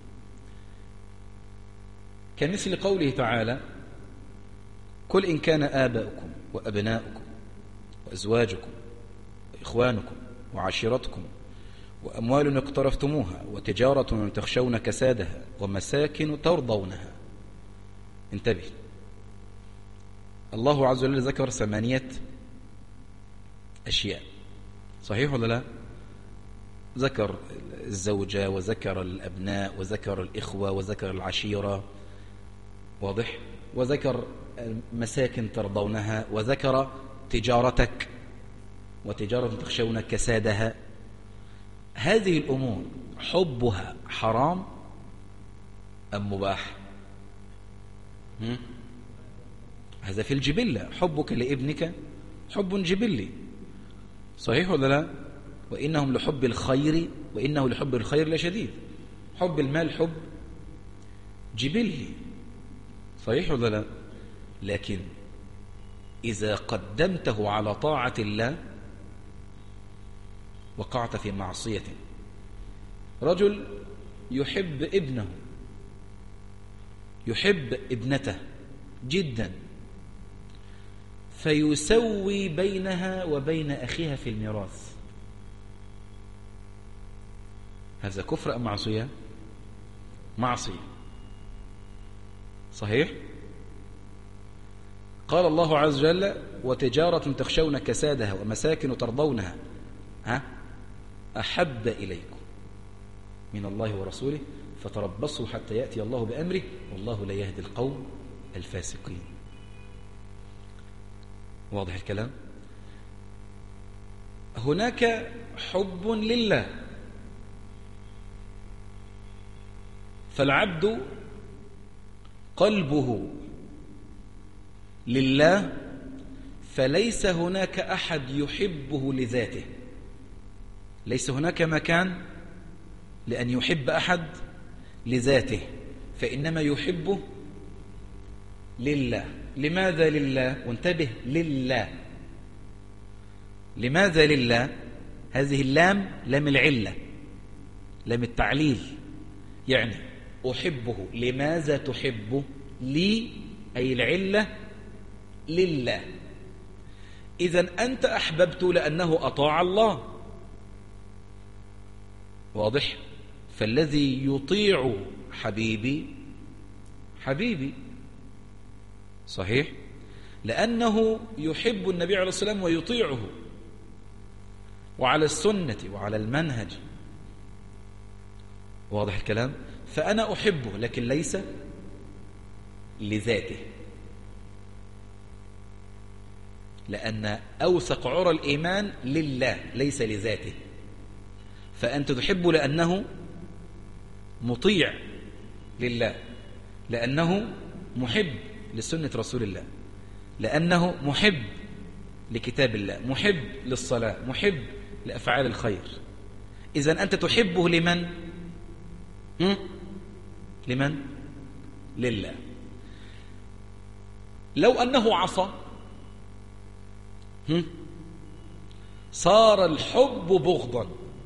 كمثل قوله تعالى: قل إن كان آباؤكم وأبناؤكم وأزواجكم وإخوانكم وعشيرتكم وأموال اقترفتموها وتجارة تخشون كسادها ومساكن ترضونها. انتبه، الله عز وجل ذكر 8 أشياء، صحيح ولا لا؟ ذكر الزوجة وذكر الأبناء وذكر الإخوة وذكر العشيرة، واضح؟ وذكر مساكن ترضونها وذكر تجارتك وتجارة تخشون كسادها. هذه الأمور حبها حرام أم مباح؟ هذا في الجبلة، حبك لابنك حب جبلي، صحيح ولا لا؟ وإنهم لحب الخير وإنه لحب الخير لشديد. حب المال حب جبلي، صحيح ولا لا؟ لكن إذا قدمته على طاعة الله وقعت في معصية. رجل يحب ابنه، يحب ابنته جدا، فيسوي بينها وبين أخيها في الميراث. هذا كفر أم معصية؟ معصية، صحيح؟ قال الله عز وجل: وتجارة تخشون كسادها ومساكن ترضونها أحب إليكم من الله ورسوله فتربصوا حتى يأتي الله بأمره والله لا يهدي القوم الفاسقين. واضح الكلام؟ هناك حب لله، فالعبد قلبه لله، فليس هناك أحد يحبه لذاته، ليس هناك مكان لأن يحب أحد لذاته، فإنما يحبه لله. لماذا لله؟ وانتبه، لله. لماذا لله؟ هذه اللام لام العلة، لام التعليل، يعني أحبه. لماذا تحبه؟ لي أي العلة لله. إذن أنت أحببته لأنه أطاع الله، واضح؟ فالذي يطيع حبيبي حبيبي، صحيح؟ لأنه يحب النبي عليه الصلاة والسلام ويطيعه وعلى السنة وعلى المنهج، واضح الكلام؟ فأنا أحبه لكن ليس لذاته، لأن أوثق عرى الإيمان لله ليس لذاته. فأنت تحبه لأنه مطيع لله، لأنه محب لسنة رسول الله، لأنه محب لكتاب الله، محب للصلاة، محب لأفعال الخير. إذن أنت تحبه لمن؟ لمن؟ لله. لو أنه عصى صار الحب بغضا،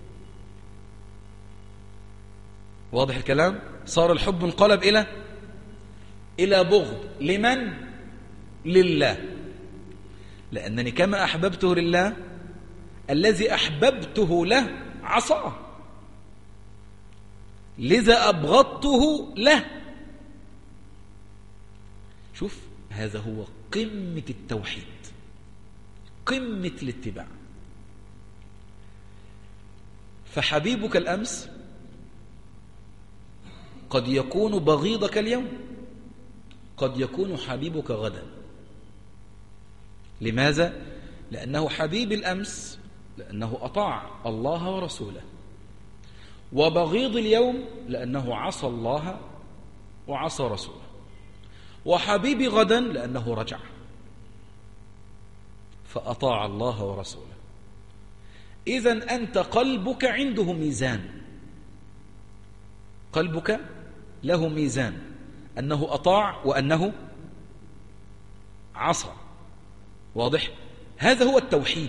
واضح الكلام؟ صار الحب انقلب إلى بغض. لمن؟ لله. لأنني كما أحببته لله الذي أحببته له عصاه، لذا أبغضته له. شوف، هذا هو قمة التوحيد، قمة الاتباع. فحبيبك الأمس قد يكون بغيضك اليوم، قد يكون حبيبك غدا. لماذا؟ لأنه حبيب الأمس لأنه أطاع الله ورسوله، وبغيض اليوم لأنه عصى الله وعصى رسوله، وحبيبي غدا لأنه رجع فأطاع الله ورسوله. إذن أنت قلبك عنده ميزان، قلبك له ميزان، أنه أطاع وأنه عصى. واضح؟ هذا هو التوحيد.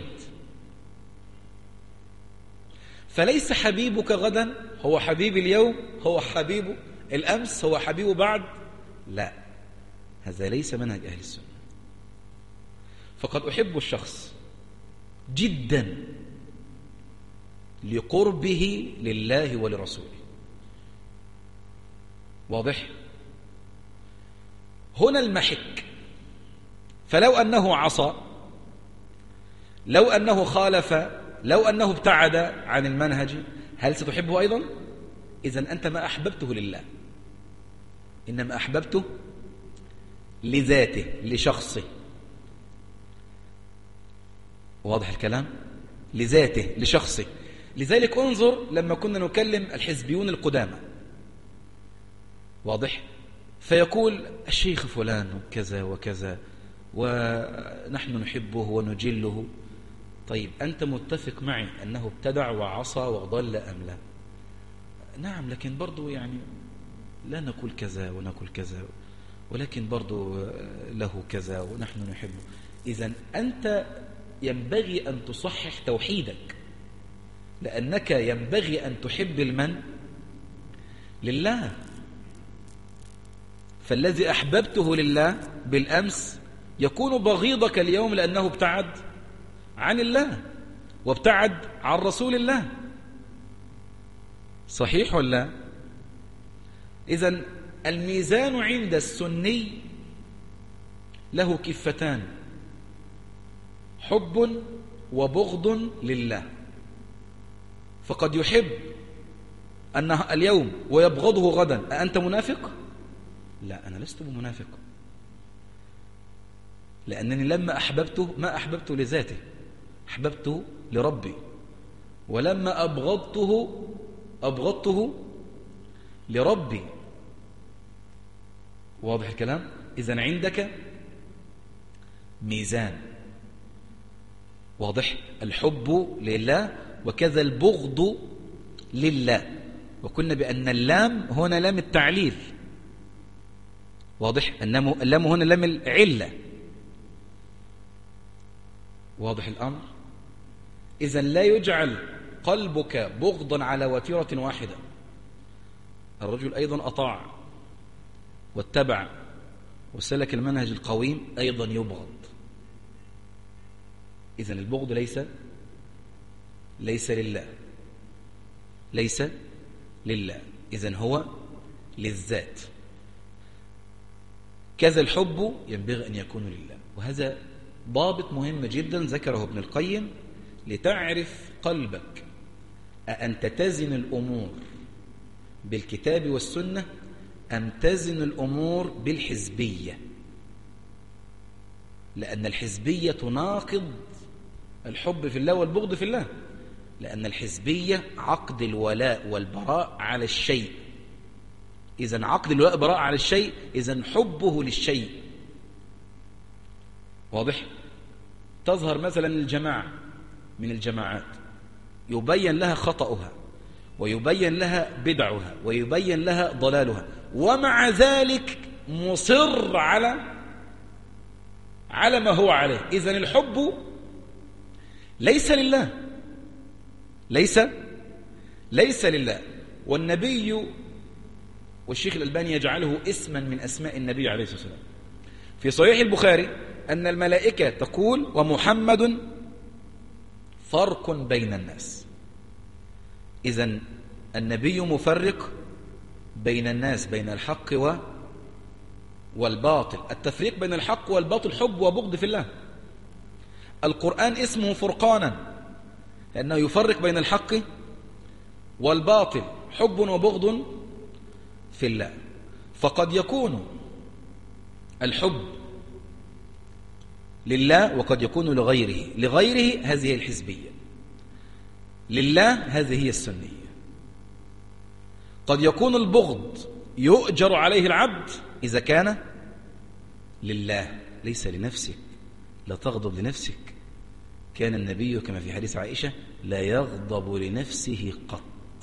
فليس حبيبك غدا هو حبيب اليوم، هو حبيب الأمس، هو حبيب بعد، لا، هذا ليس منهج أهل السنة. فقد أحب الشخص جدا لقربه لله ولرسوله. واضح؟ هنا المحك. فلو أنه عصى، لو أنه خالف، لو أنه ابتعد عن المنهج، هل ستحبه أيضا؟ إذن أنت ما أحببته لله، إنما أحببته لذاته، لشخصه. واضح الكلام؟ لذاته، لشخصه. لذلك انظر لما كنا نكلم الحزبيون القدامى، واضح؟ فيقول الشيخ فلان كذا وكذا ونحن نحبه ونجله. طيب أنت متفق معي أنه ابتدع وعصى وضل أم لا؟ نعم، لكن برضو يعني لا نقول كذا ونقول كذا، ولكن برضو له كذا ونحن نحبه. إذن أنت ينبغي أن تصحح توحيدك، لأنك ينبغي أن تحب المن؟ لله. فالذي أحببته لله بالأمس يكون بغيضك اليوم لأنه ابتعد عن الله وابتعد عن رسول الله. صحيح ولا؟ إذن الميزان عند السني له كفتان، حب وبغض لله. فقد يحب أنه اليوم ويبغضه غدا. أأنت منافق؟ لا، أنا لست بمنافق، لأنني لما أحببته ما أحببته لذاته، أحببته لربي. ولما أبغضته لربي. واضح الكلام؟ إذن عندك ميزان. واضح؟ الحب لله وكذا البغض لله. وقلنا بأن اللام هنا لام التعليل. واضح؟ اللام هنا لام العلة. واضح الأمر؟ إذن لا يجعل قلبك بغضا على وتيرة واحدة. الرجل أيضا أطاع واتبع وسلك المنهج القويم، أيضا يبغض. إذن البغض ليس لله، ليس لله، إذن هو للذات. كذا الحب ينبغي أن يكون لله. وهذا ضابط مهم جدا ذكره ابن القيم لتعرف قلبك. أأنت تزن الأمور بالكتاب والسنة أم تزن الأمور بالحزبية؟ لأن الحزبية تناقض الحب في الله والبغض في الله، لأن الحزبية عقد الولاء والبراء على الشيء. إذن عقد الولاء والبراء على الشيء، إذن حبه للشيء. واضح؟ تظهر مثلا الجماعة من الجماعات يبين لها خطأها ويبين لها بدعها ويبين لها ضلالها، ومع ذلك مصر على ما هو عليه. إذن الحب ليس لله، ليس لله. والنبي والشيخ الألباني يجعله اسما من أسماء النبي عليه الصلاة والسلام. في صحيح البخاري أن الملائكة تقول ومحمد فرق بين الناس. إذن النبي مفرق بين الناس، بين الحق والباطل. التفريق بين الحق والباطل حب وبغض في الله. القرآن اسمه فرقانا لأنه يفرق بين الحق والباطل، حب وبغض في الله. فقد يكون الحب لله وقد يكون لغيره هذه الحزبية، لله هذه هي السنية. قد يكون البغض يؤجر عليه العبد إذا كان لله ليس لنفسك. لا تغضب لنفسك. كان النبي كما في حديث عائشة لا يغضب لنفسه قط.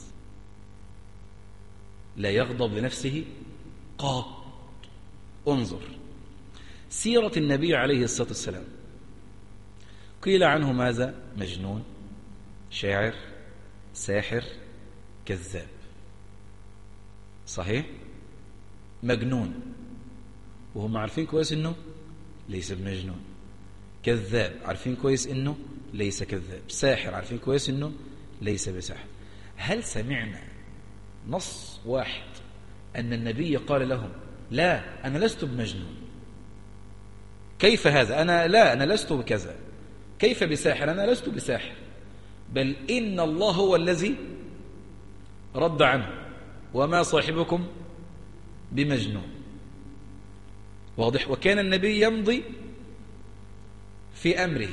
لا يغضب لنفسه قط. انظر سيرة النبي عليه الصلاة والسلام. قيل عنه ماذا؟ مجنون، شاعر، ساحر، كذاب. صحيح؟ مجنون وهم عارفين كويس انه ليس بمجنون. كذاب عارفين كويس انه ليس كذاب. ساحر عارفين كويس انه ليس بساحر. هل سمعنا نص واحد ان النبي قال لهم لا انا لست بمجنون؟ كيف هذا؟ انا لست بكذا. كيف بساحر؟ انا لست بساحر. بل ان الله هو الذي رد عنه وما صاحبكم بمجنون. واضح؟ وكان النبي يمضي في أمره.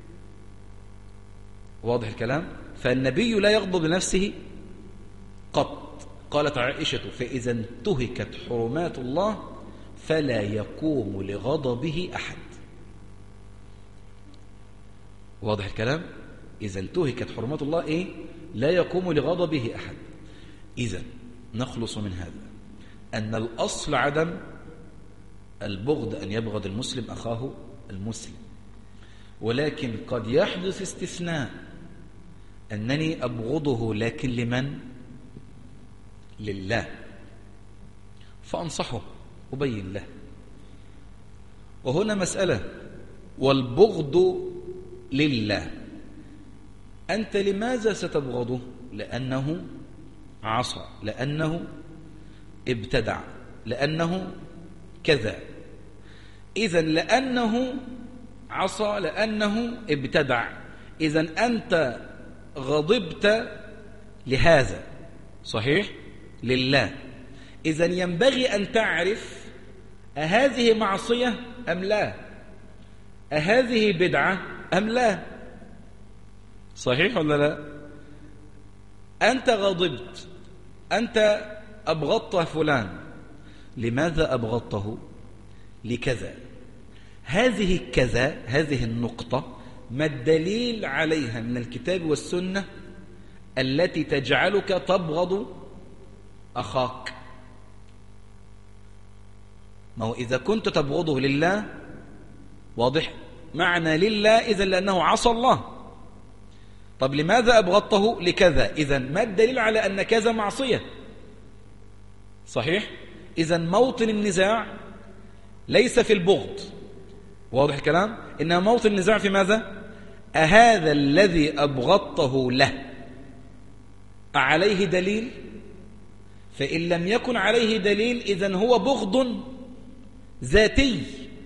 واضح الكلام؟ فالنبي لا يغضب لنفسه قط. قالت عائشة فإذا انتهكت حرمات الله فلا يقوم لغضبه أحد. واضح الكلام؟ إذا انتهكت حرمات الله لا يقوم لغضبه أحد. إذا نخلص من هذا أن الأصل عدم البغض، أن يبغض المسلم أخاه المسلم، ولكن قد يحدث استثناء أنني أبغضه لكن لمن؟ لله، فأنصحه أبين له. وهنا مسألة، والبغض لله. أنت لماذا ستبغضه؟ لأنه عصى، لأنه ابتدع، لأنه كذا. إذن لأنه عصى، لأنه ابتدع، إذن أنت غضبت لهذا. صحيح؟ لله. إذن ينبغي أن تعرف أهذه معصية أم لا؟ أهذه بدعة أم لا؟ صحيح ولا لا؟ أنت غضبت، أنت أبغضت فلان. لماذا أبغضته؟ لكذا. هذه كذا، هذه النقطة ما الدليل عليها من الكتاب والسنة التي تجعلك تبغض أخاك؟ ما هو إذا كنت تبغضه لله، واضح معنى لله، إذن لأنه عصى الله. طب لماذا أبغضته؟ لكذا. إذن ما الدليل على أن كذا معصية؟ صحيح؟ إذن موطن النزاع ليس في البغض، واضح الكلام؟ إنما موطن النزاع في ماذا؟ أهذا الذي أبغضته له أعليه دليل؟ فإن لم يكن عليه دليل إذن هو بغض ذاتي،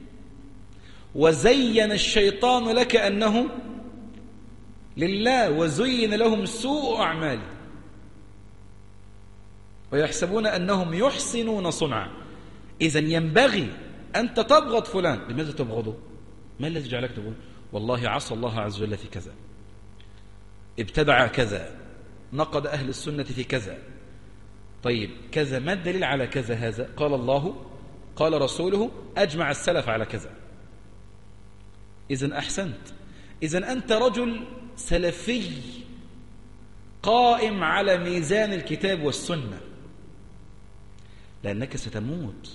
وزين الشيطان لك أنه لله، وزين لهم سوء أعمال ويحسبون أنهم يحسنون صنعا. إذن ينبغي أنت تبغض فلان. لماذا تبغضه؟ ما الذي جعلك تبغضه؟ والله عصى الله عز وجل في كذا، ابتدع كذا، نقد أهل السنة في كذا. طيب كذا، ما الدليل على كذا؟ هذا قال الله قال رسوله أجمع السلف على كذا. إذن أحسنت. إذن أنت رجل سلفي قائم على ميزان الكتاب والسنة، لأنك ستموت.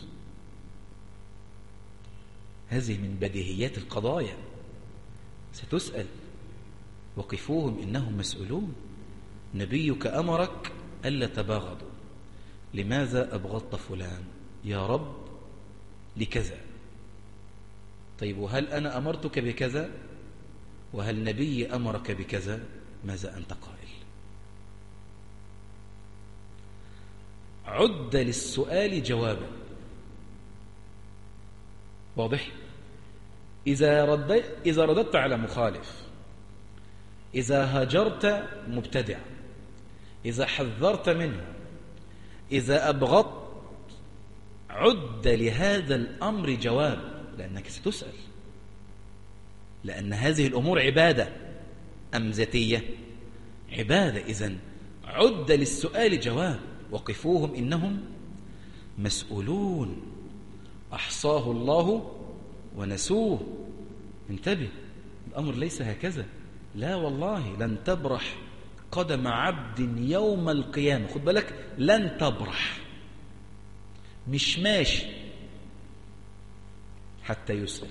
هذه من بديهيات القضايا، ستسأل. وقفوهم إنهم مسؤولون. نبيك أمرك ألا تباغضوا. لماذا أبغضت فلان؟ يا رب لكذا. طيب وهل أنا أمرتك بكذا؟ وهل نبي أمرك بكذا؟ ماذا أنت قائل؟ عد للسؤال جوابا. واضح؟ إذا رددت على مخالف، إذا هجرت مبتدع، إذا حذرت منه، إذا أبغضت، عد لهذا الأمر جواب، لأنك ستسأل. لأن هذه الأمور عبادة أم ذاتية؟ عبادة. إذن عد للسؤال جواب. وقفوهم إنهم مسؤولون أحصاه الله ونسوه. انتبه، الأمر ليس هكذا، لا والله لن تبرح قدم عبد يوم القيامة. خد بالك، لن تبرح، مش ماشي حتى يسأل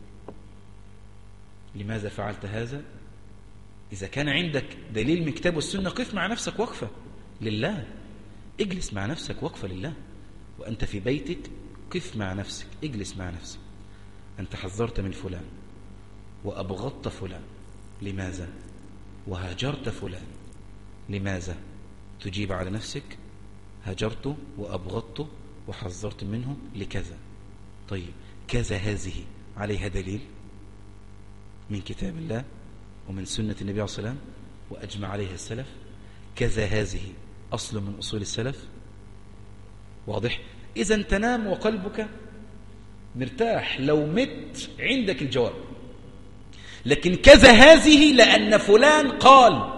لماذا فعلت هذا. إذا كان عندك دليل من كتاب والسنة قف مع نفسك وقفة لله، اجلس مع نفسك وقفة لله، وأنت في بيتك قف مع نفسك، اجلس مع نفسك. أنت حذرت من فلان وأبغضت فلان، لماذا؟ وهاجرت فلان، لماذا؟ تجيب على نفسك: هاجرته وأبغضته وحذرت منه لكذا. طيب كذا هذه عليها دليل من كتاب الله ومن سنة النبي عليه الصلاة والسلام وأجمع عليها السلف. كذا هذه أصل من أصول السلف. واضح؟ إذا تنام وقلبك مرتاح، لو مت عندك الجواب. لكن كذا هذه لأن فلان قال،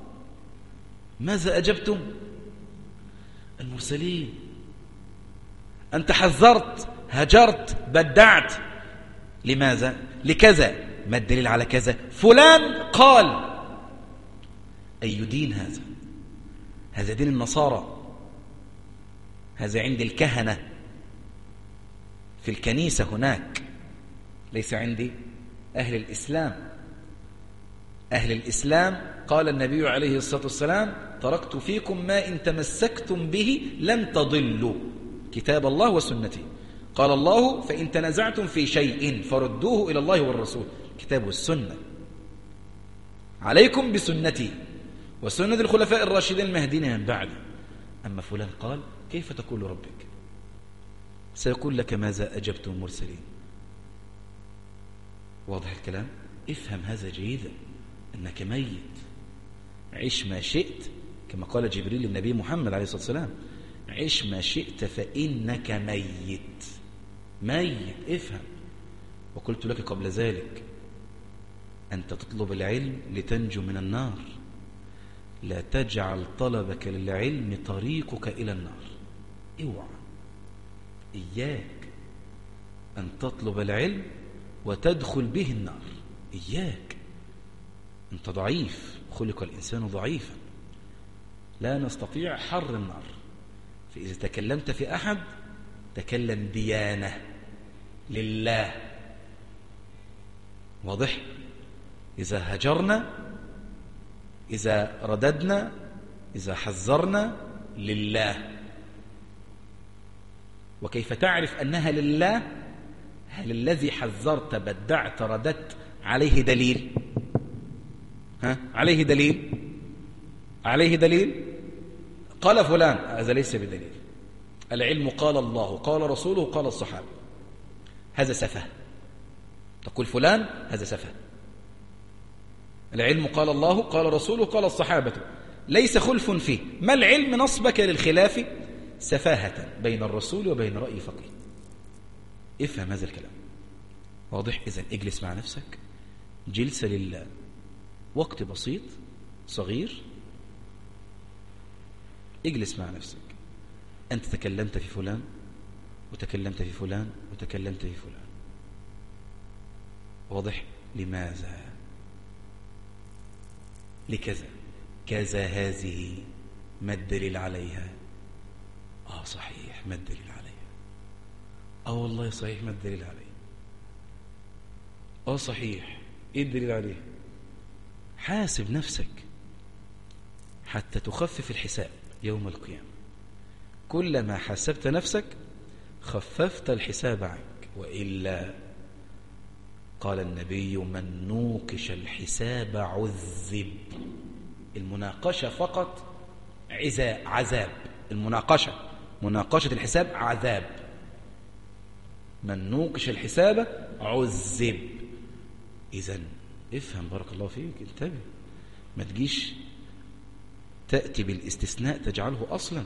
ماذا أجبتم؟ المرسلين. أنت حذرت، هجرت، بدعت، لماذا؟ لكذا. ما الدليل على كذا؟ فلان قال. أي دين هذا؟ هذا دين النصارى، هذا عند الكهنة في الكنيسة هناك، ليس عندي أهل الإسلام. أهل الإسلام قال النبي عليه الصلاة والسلام: تركت فيكم ما إن تمسكتم به لن تضلوا، كتاب الله وسنتي. قال الله: فإن تنازعتم في شيء فردوه إلى الله والرسول، كتاب والسنة. عليكم بسنتي وسنة الخلفاء الراشدين المهديين من بعد. أما فلان قال، كيف تقول ربك؟ سيقول لك: ماذا أجبتم المرسلين؟ واضح الكلام؟ افهم هذا جيدا، أنك ميت، عش ما شئت، كما قال جبريل للنبي محمد عليه الصلاة والسلام: عش ما شئت فإنك ميت. ميت، افهم. وقلت لك قبل ذلك: أنت تطلب العلم لتنجو من النار، لا تجعل طلبك للعلم طريقك إلى النار. اوعى، إياك أن تطلب العلم وتدخل به النار، إياك. أنت ضعيف، خلق الإنسان ضعيفا، لا نستطيع حر النار. فإذا تكلمت في أحد تكلم ديانة لله. واضح؟ إذا هجرنا، إذا رددنا، إذا حذرنا، لله. وكيف تعرف أنها لله؟ هل الذي حذرت، بدعت، رددت عليه دليل؟ عليه دليل؟ عليه دليل؟ قال فلان، هذا ليس بدليل. العلم قال الله، قال رسوله، قال الصحابة. هذا سفه. تقول فلان، هذا سفه. العلم قال الله، قال رسوله، قال الصحابة، ليس خلف فيه. ما العلم نصبك للخلاف؟ سفاهة بين الرسول وبين رأي فقيه. افهم هذا الكلام. واضح؟ إذن اجلس مع نفسك جلسة لله، وقت بسيط صغير، اجلس مع نفسك. أنت تكلمت في فلان وتكلمت في فلان وتكلمت في فلان. واضح؟ لماذا؟ لكذا. كذا هذه، ما الدليل عليها؟ صحيح، ما الدليل عليها؟ والله صحيح، ما الدليل عليها؟ صحيح، ايه الدليل عليها؟ حاسب نفسك حتى تخفف الحساب يوم القيامة. كلما حسبت نفسك خففت الحساب عنك، وإلا قال النبي: من نوقش الحساب عذب. المناقشة فقط عذاب. مناقشة الحساب عذاب. من نوقش الحساب عذب. إذن افهم، بارك الله فيك، انتبه، ما تجيش تأتي بالاستثناء تجعله أصلا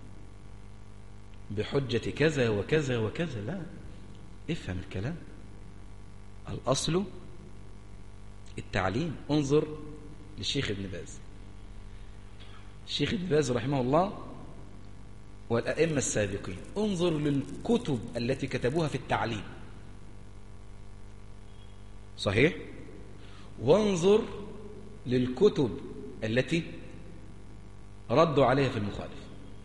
بحجة كذا وكذا وكذا. لا، افهم الكلام. الأصل التعليم. انظر للشيخ ابن باز. الشيخ ابن باز رحمه الله والأئمة السابقين، انظر للكتب التي كتبوها في التعليم، صحيح؟ وانظر للكتب التي ردوا عليها في المخالف.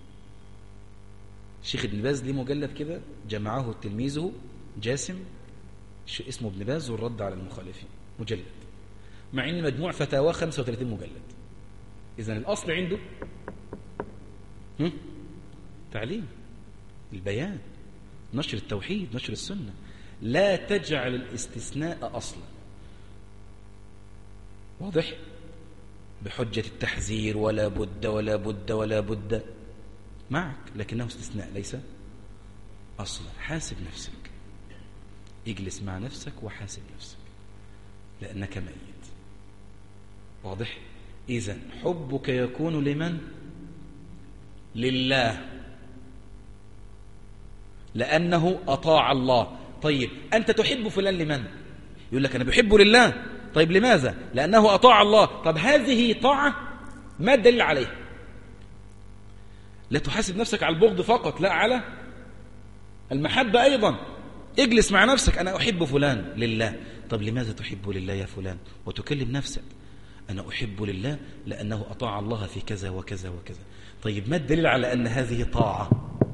الشيخ ابن باز ليه مجلد كده جمعه تلميذه جاسم، اسمه ابن باز والرد على المخالفين، مجلد، مع ان مجموع فتاوى 35 مجلد. اذن الاصل عنده تعليم، البيان، نشر التوحيد، نشر السنة. لا تجعل الاستثناء أصلا، واضح؟ بحجة التحذير ولا بد ولا بد ولا بد، معك، لكنه استثناء ليس أصلا. حاسب نفسك، اجلس مع نفسك وحاسب نفسك، لأنك ميت. واضح؟ إذن حبك يكون لمن؟ لله، لأنه أطاع الله. طيب أنت تحب فلان لمن؟ يقول لك أنا بحبه لله. طيب لماذا؟ لأنه أطاع الله. طب هذه طاعة، ما الدليل عليها؟ لا تحاسب نفسك على البغض فقط، لا، على المحبة أيضا. اجلس مع نفسك، أنا أحب فلان لله. طب لماذا تحب لله يا فلان؟ وتكلم نفسك، أنا أحب لله لأنه أطاع الله في كذا وكذا وكذا. طيب ما الدليل على أن هذه طاعة؟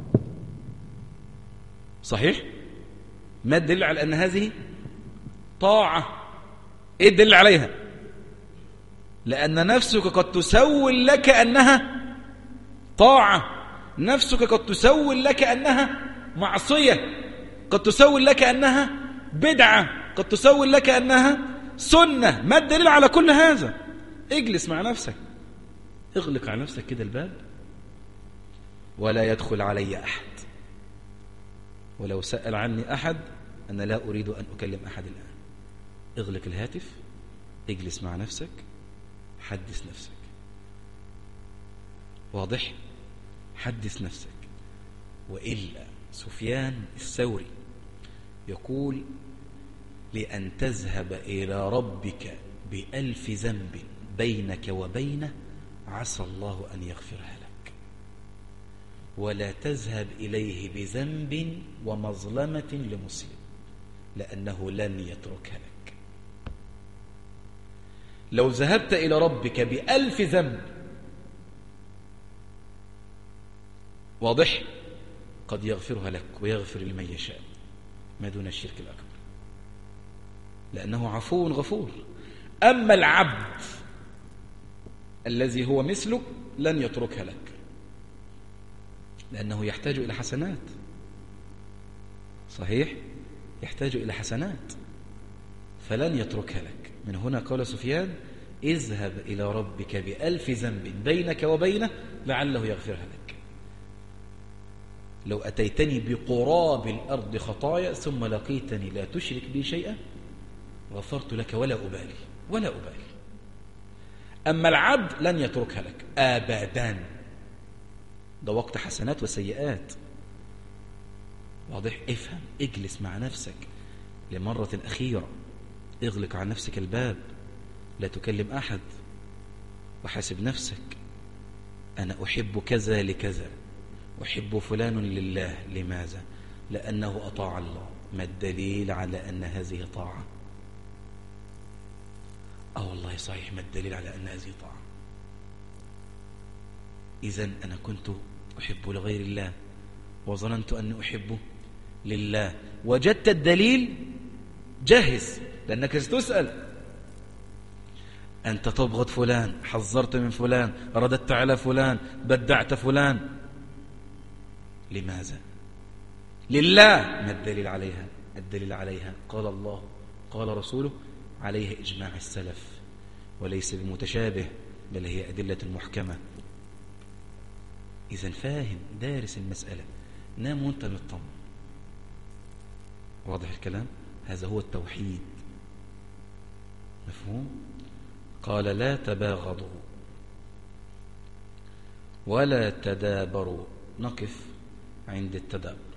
صحيح؟ ما الدليل على أن هذه طاعة؟ إيه الدليل عليها؟ لأن نفسك قد تسول لك أنها طاعة، نفسك قد تسول لك أنها معصية، قد تسول لك أنها بدعة، قد تسول لك أنها سنة. ما الدليل على كل هذا؟ اجلس مع نفسك، اغلق على نفسك كده الباب، ولا يدخل علي أحد. ولو سأل عني أحد أنا لا أريد أن أكلم أحد الآن. اغلق الهاتف، اجلس مع نفسك، حدث نفسك. واضح؟ حدث نفسك. وإلا سفيان الثوري يقول: لأن تذهب إلى ربك ب1000 ذنب بينك وبينه عسى الله أن يغفرها لك، ولا تذهب إليه بذنب ومظلمة لمسلم لأنه لن يتركها لك. لو ذهبت إلى ربك ب1000 ذنب، واضح، قد يغفرها لك ويغفر لمن يشاء ما دون الشرك الأكبر، لأنه عفو غفور. أما العبد الذي هو مثلك لن يتركها لك، لأنه يحتاج إلى حسنات. صحيح؟ يحتاج إلى حسنات، فلن يتركها لك. من هنا قال سفيان: اذهب إلى ربك ب1000 ذنب بينك وبينه لعله يغفرها لك. لو أتيتني بقراب الأرض خطايا ثم لقيتني لا تشرك بي شيئا غفرت لك ولا أبالي، ولا أبالي. أما العبد لن يتركها لك أبدا، ده وقت حسنات وسيئات. واضح؟ افهم، اجلس مع نفسك لمرة أخيرة، اغلق عن نفسك الباب، لا تكلم أحد، وحاسب نفسك. أنا أحب كذا لكذا، أحب فلان لله، لماذا؟ لأنه أطاع الله. ما الدليل على أن هذه طاعة؟ والله صحيح، ما الدليل على أن هذه طاعة؟ إذن أنا كنت أحب لغير الله وظننت أني أحبه لله. وجدت الدليل، جهز، لأنك ستسأل. أنت تبغض فلان، حذرت من فلان، رددت على فلان، بدعت فلان، لماذا؟ لله. ما الدليل عليها؟ الدليل عليها قال الله قال رسوله، عليه إجماع السلف، وليس بمتشابه، بل هي أدلة محكمة. إذن فاهم، دارس المسألة، نام وانت مطمن. واضح الكلام؟ هذا هو التوحيد. مفهوم؟ قال: لا تباغضوا ولا تدابروا. نقف عند التدابر.